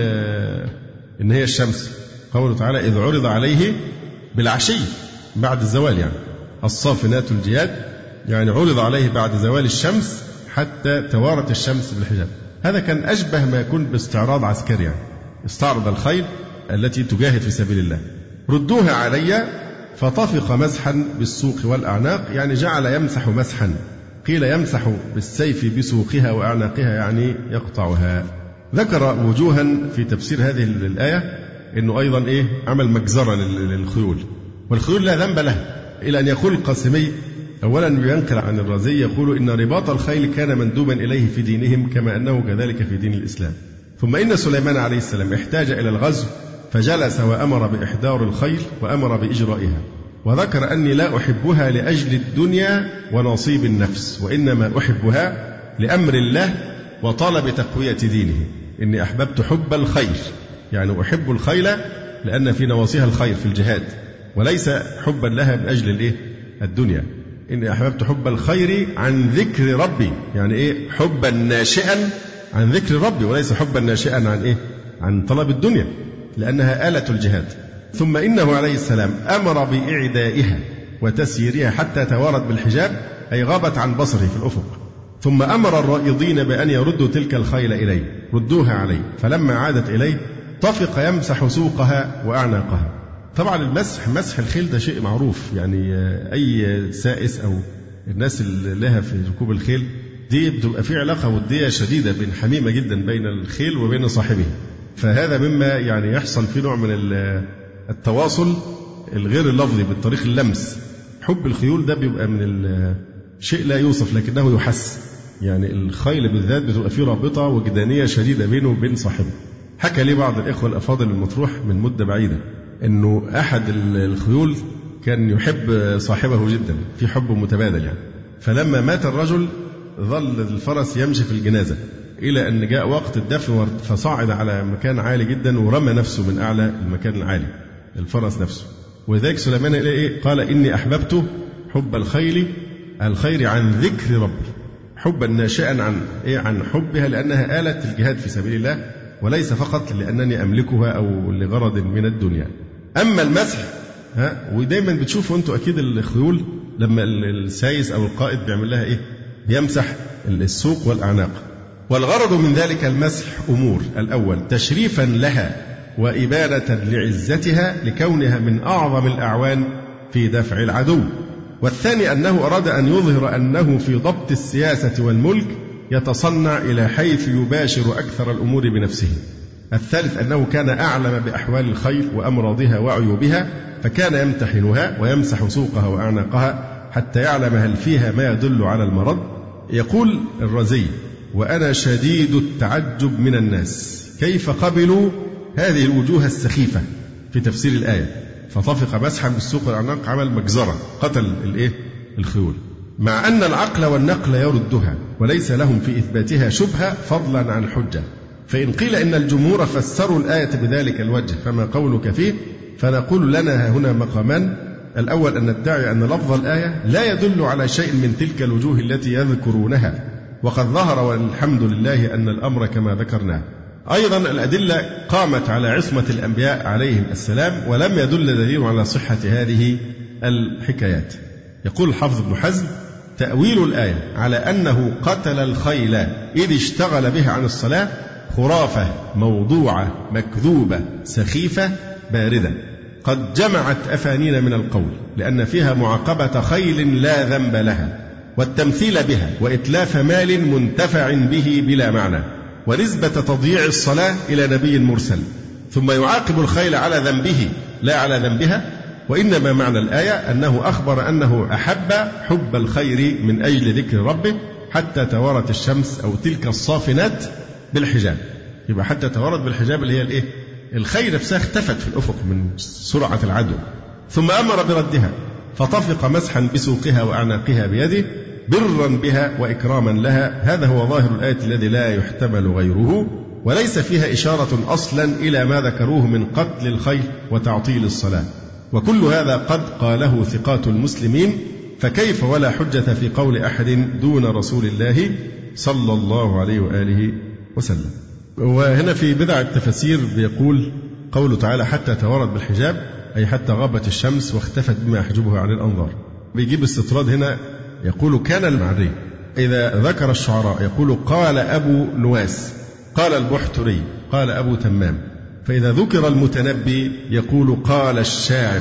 إن هي الشمس؟ قوله تعالى إذ عرض عليه بالعشي بعد الزوال، يعني الصافنات الجياد، يعني عرض عليه بعد زوال الشمس حتى توارت الشمس بالحجاب. هذا كان أشبه ما يكون باستعراض عسكري، يعني استعرض الخيل التي تجاهد في سبيل الله. ردوها علي فطفق مسحا بالسوق والأعناق، يعني جعل يمسح مسحا، قيل يمسح بالسيف بسوقها وأعناقها يعني يقطعها. ذكر وجوها في تفسير هذه الآية أنه أيضا عمل مجزرة للخيول، والخيول لا ذنب لها، إلى أن يقول القاسمي أولا ينقل عن الرازي يقول إن رباط الخيل كان مندوبا إليه في دينهم كما أنه كذلك في دين الإسلام. ثم إن سليمان عليه السلام احتاج إلى الغزو فجلس وأمر بإحضار الخيل وأمر بإجرائها، وذكر أني لا أحبها لأجل الدنيا ونصيب النفس، وإنما أحبها لأمر الله وطلب تقوية دينه. إني أحببت حب الخير، يعني أحب الخيل لأن في نواصيها الخير في الجهاد، وليس حبا لها من أجل الدنيا. إني أحببت حب الخير عن ذكر ربي، يعني حبا ناشئا عن ذكر ربي، وليس حبا ناشئا عن طلب الدنيا، لأنها آلة الجهاد. ثم إنه عليه السلام أمر بإعدائها وتسييرها حتى توارت بالحجاب، أي غابت عن بصره في الأفق. ثم أمر الرائضين بأن يردوا تلك الخيل إليه، ردوها عليه، فلما عادت إليه طفق يمسح سوقها وأعناقها. طبعا مسح الخيل ده شيء معروف، يعني أي سائس أو الناس اللي لها في ركوب الخيل دي بتبقى في علاقة ودية شديدة بين حميمة جدا بين الخيل وبين صاحبه، فهذا مما يعني يحصل فيه نوع من التواصل الغير اللفظي بالطريق اللمس. حب الخيول ده بيبقى من الشيء لا يوصف لكنه يحس، يعني الخيل بالذات بتبقى فيه رابطة وجدانية شديدة بينه وبين صاحبه. حكى لي بعض الإخوة الأفاضل المطروح من مدة بعيدة أنه أحد الخيول كان يحب صاحبه جدا، في حب متبادل يعني. فلما مات الرجل ظل الفرس يمشي في الجنازة إلى أن جاء وقت الدفن، فصعد على مكان عالي جدا ورمى نفسه من أعلى المكان العالي، الفرس نفسه. وذلك سليمان قال إني أحببت حب الخير عن ذكر ربي، حبا ناشئا عن حبها لأنها آلة الجهاد في سبيل الله، وليس فقط لأنني أملكها أو لغرض من الدنيا. أما المسح ودايما بتشوفوا أنتوا أكيد الخيول لما السايس أو القائد بيعمل لها بيمسح السوق والأعناق. والغرض من ذلك المسح أمور: الأول تشريفا لها وإبانة لعزتها لكونها من أعظم الأعوان في دفع العدو، والثاني أنه أراد أن يظهر أنه في ضبط السياسة والملك يتصنع إلى حيث يباشر أكثر الأمور بنفسه، الثالث أنه كان أعلم بأحوال الخيل وأمراضها وعيوبها، فكان يمتحنها ويمسح سوقها وأعناقها حتى يعلم هل فيها ما يدل على المرض. يقول الرازي: وأنا شديد التعجب من الناس كيف قبلوا هذه الوجوه السخيفة في تفسير الآية، فطفق مسحا بالسوق والأعناق، عمل مجزرة، قتل الخيول، مع أن العقل والنقل يردها وليس لهم في إثباتها شبهة فضلا عن الحجة. فإن قيل إن الجمهور فسروا الآية بذلك الوجه فما قولك فيه؟ فنقول لنا هنا مقامان: الأول أن ندعي أن لفظ الآية لا يدل على شيء من تلك الوجوه التي يذكرونها، وقد ظهر والحمد لله أن الأمر كما ذكرناه. أيضا الأدلة قامت على عصمة الأنبياء عليهم السلام، ولم يدل دليل على صحة هذه الحكايات. يقول الحافظ ابن حزم: تأويل الآية على أنه قتل الخيل إذ اشتغل بها عن الصلاة خرافة موضوعة مكذوبة سخيفة باردة، قد جمعت أفانين من القول، لأن فيها معاقبة خيل لا ذنب لها، والتمثيل بها، وإتلاف مال منتفع به بلا معنى، ونسبة تضييع الصلاة إلى نبي مرسل، ثم يعاقب الخيل على ذنبه لا على ذنبها. وإنما معنى الآية أنه أخبر أنه أحب حب الخير من أجل ذكر ربه حتى توارت الشمس أو تلك الصافنات بالحجاب. يبقى حتى توارت بالحجاب اللي هي الخيل نفسها اختفت في الأفق من سرعة العدو، ثم أمر بردها فطفق مسحا بسوقها وأعناقها بيده برا بها وإكراما لها. هذا هو ظاهر الآية الذي لا يحتمل غيره، وليس فيها إشارة أصلا إلى ما ذكروه من قتل الخيل وتعطيل الصلاة، وكل هذا قد قاله ثقات المسلمين، فكيف ولا حجة في قول أحد دون رسول الله صلى الله عليه وآله وسلم. وهنا في بدع التفسير بيقول قوله تعالى حتى توارت بالحجاب، أي حتى غابت الشمس واختفت بما يحجبها عن الأنظار. بيجيب استطراد هنا، يقول كان المعري إذا ذكر الشعراء يقول قال أبو نواس، قال البحتري، قال أبو تمام، فإذا ذكر المتنبي يقول قال الشاعر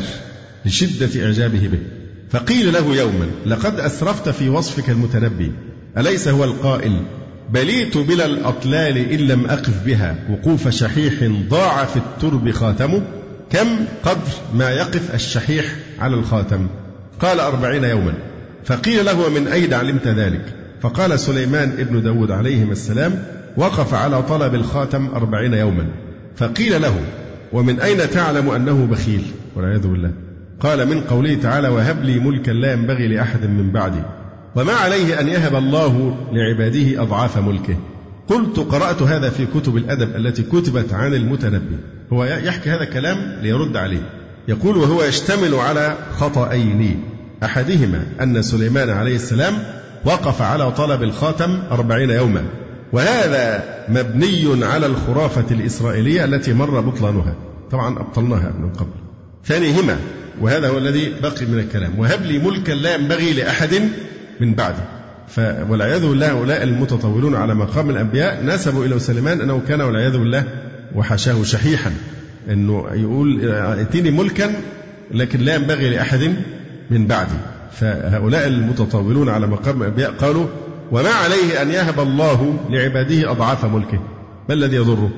لشدة إعجابه به. فقيل له يوما لقد أسرفت في وصفك المتنبي، أليس هو القائل بليت بلا الأطلال إن لم أقف بها وقوف شحيح ضاع في الترب خاتمه، كم قدر ما يقف الشحيح على الخاتم؟ قال 40 يوما. فقيل له ومن أين علمت ذلك؟ فقال سليمان ابن داود عليهما السلام وقف على طلب الخاتم 40 يوما. فقيل له ومن أين تعلم أنه بخيل؟ والعياذ بالله. قال من قوله تعالى وهب لي ملكا لا ينبغي لأحد من بعدي، وما عليه أن يهب الله لعباده أضعاف ملكه. قلت قرأت هذا في كتب الأدب التي كتبت عن المتنبي. هو يحكي هذا الكلام ليرد عليه، يقول وهو يشتمل على خطأين، أحدهما أن سليمان عليه السلام وقف على طلب الخاتم 40 يوما، وهذا مبني على الخرافة الإسرائيلية التي مر بطلانها، طبعا أبطلناها من قبل. ثانيهما وهذا هو الذي بقي من الكلام وهب لي ملكا لا ينبغي لأحد من بعده. والعياذ بالله هؤلاء المتطاولون على مقام الأنبياء نسبوا إلى سليمان أنه كان والعياذ بالله وحشاه شحيحا، أنه يقول ائتني ملكا لكن لا ينبغي لأحد من بعدي. فهؤلاء المتطاولون على مقام الأنبياء قالوا وما عليه أن يهب الله لعباده أضعاف ملكه، ما الذي يضره؟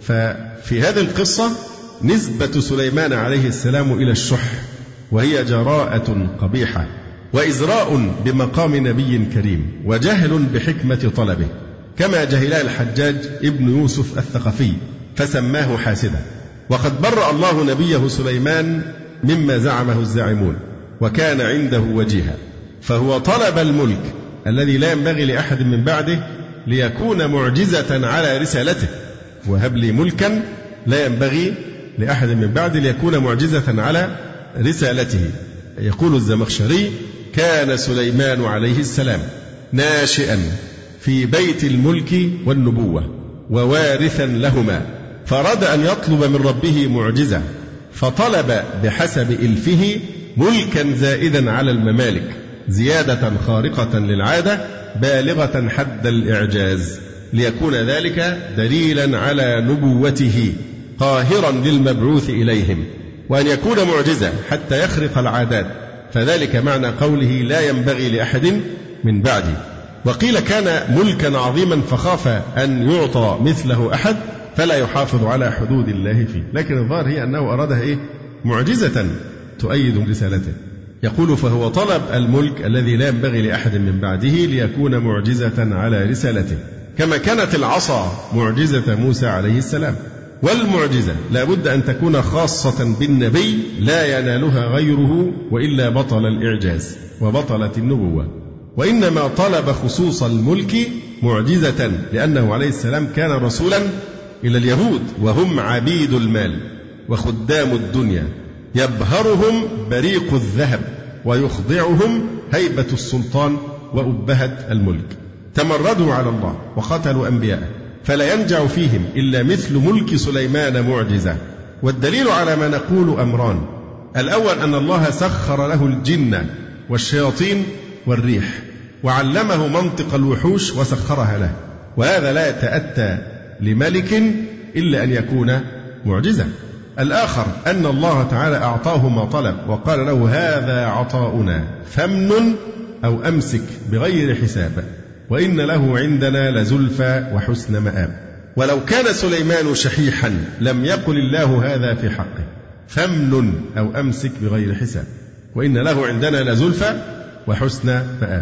ففي هذه القصة نسبة سليمان عليه السلام إلى الشح، وهي جراءة قبيحة وإزراء بمقام نبي كريم وجهل بحكمة طلبه، كما جهلها الحجاج ابن يوسف الثقفي فسماه حاسدا. وقد برأ الله نبيه سليمان مما زعمه الزاعمون وكان عنده وجيها، فهو طلب الملك الذي لا ينبغي لأحد من بعده ليكون معجزة على رسالته. وهب لي ملكا لا ينبغي لأحد من بعده ليكون معجزة على رسالته. يقول الزمخشري كان سليمان عليه السلام ناشئا في بيت الملك والنبوة ووارثا لهما، فأراد أن يطلب من ربه معجزة، فطلب بحسب إلفه ملكا زائدا على الممالك، زيادة خارقة للعادة بالغة حد الإعجاز، ليكون ذلك دليلا على نبوته قاهرا للمبعوث إليهم، وأن يكون معجزة حتى يخرق العادات، فذلك معنى قوله لا ينبغي لأحد من بعدي. وقيل كان ملكا عظيما فخاف أن يعطى مثله أحد فلا يحافظ على حدود الله فيه. لكن الظاهر هي أنه أرادها معجزة تؤيد رسالته. يقول فهو طلب الملك الذي لا ينبغي لأحد من بعده ليكون معجزة على رسالته، كما كانت العصا معجزة موسى عليه السلام. والمعجزة لا بد أن تكون خاصة بالنبي لا ينالها غيره، وإلا بطل الإعجاز وبطلت النبوة. وإنما طلب خصوص الملك معجزة لأنه عليه السلام كان رسولا إلى اليهود وهم عبيد المال وخدام الدنيا، يبهرهم بريق الذهب ويخضعهم هيبة السلطان وأبهة الملك. تمردوا على الله وقتلوا أنبياءه، فلا ينجع فيهم إلا مثل ملك سليمان معجزة. والدليل على ما نقول أمران: الأول أن الله سخر له الجن والشياطين والريح وعلمه منطق الوحوش وسخرها له، وهذا لا يتأتى لملك إلا أن يكون معجزة. الآخر أن الله تعالى أعطاه ما طلب وقال له هذا عطاؤنا فامنن أو أمسك بغير حساب وإن له عندنا لزلفى وحسن مآب. ولو كان سليمان شحيحا لم يقل الله هذا في حقه، فامنن أو أمسك بغير حساب وإن له عندنا لزلفى وحسن مآب.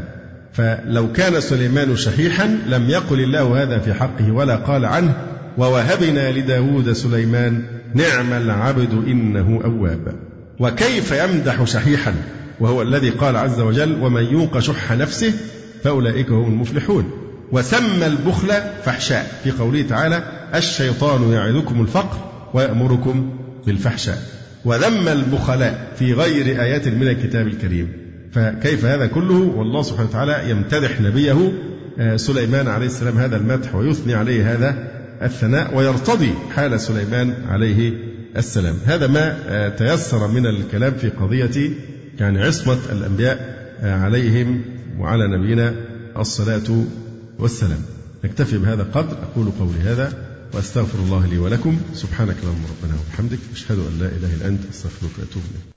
فلو كان سليمان شحيحا لم يقل الله هذا في حقه ولا قال عنه ووهبنا لداود سليمان نعم العبد إنه أواب. وكيف يمدح شحيحا وهو الذي قال عز وجل ومن يوق شح نفسه فأولئك هم المفلحون. وسمى البخل فحشاء في قوله تعالى الشيطان يعدكم الفقر ويأمركم بالفحشاء، وذم البخلاء في غير آيات من الكتاب الكريم. فكيف هذا كله والله سبحانه وتعالى يمتدح نبيه سليمان عليه السلام هذا المدح ويثني عليه هذا الثناء ويرتضي حال سليمان عليه السلام. هذا ما تيسر من الكلام في قضية عصمة الأنبياء عليهم وعلى نبينا الصلاة والسلام. نكتفي بهذا القدر. أقول قولي هذا وأستغفر الله لي ولكم. سبحانك اللهم ربنا وبحمدك أشهد أن لا إله إلا أنت أستغفرك وأتوب إليك.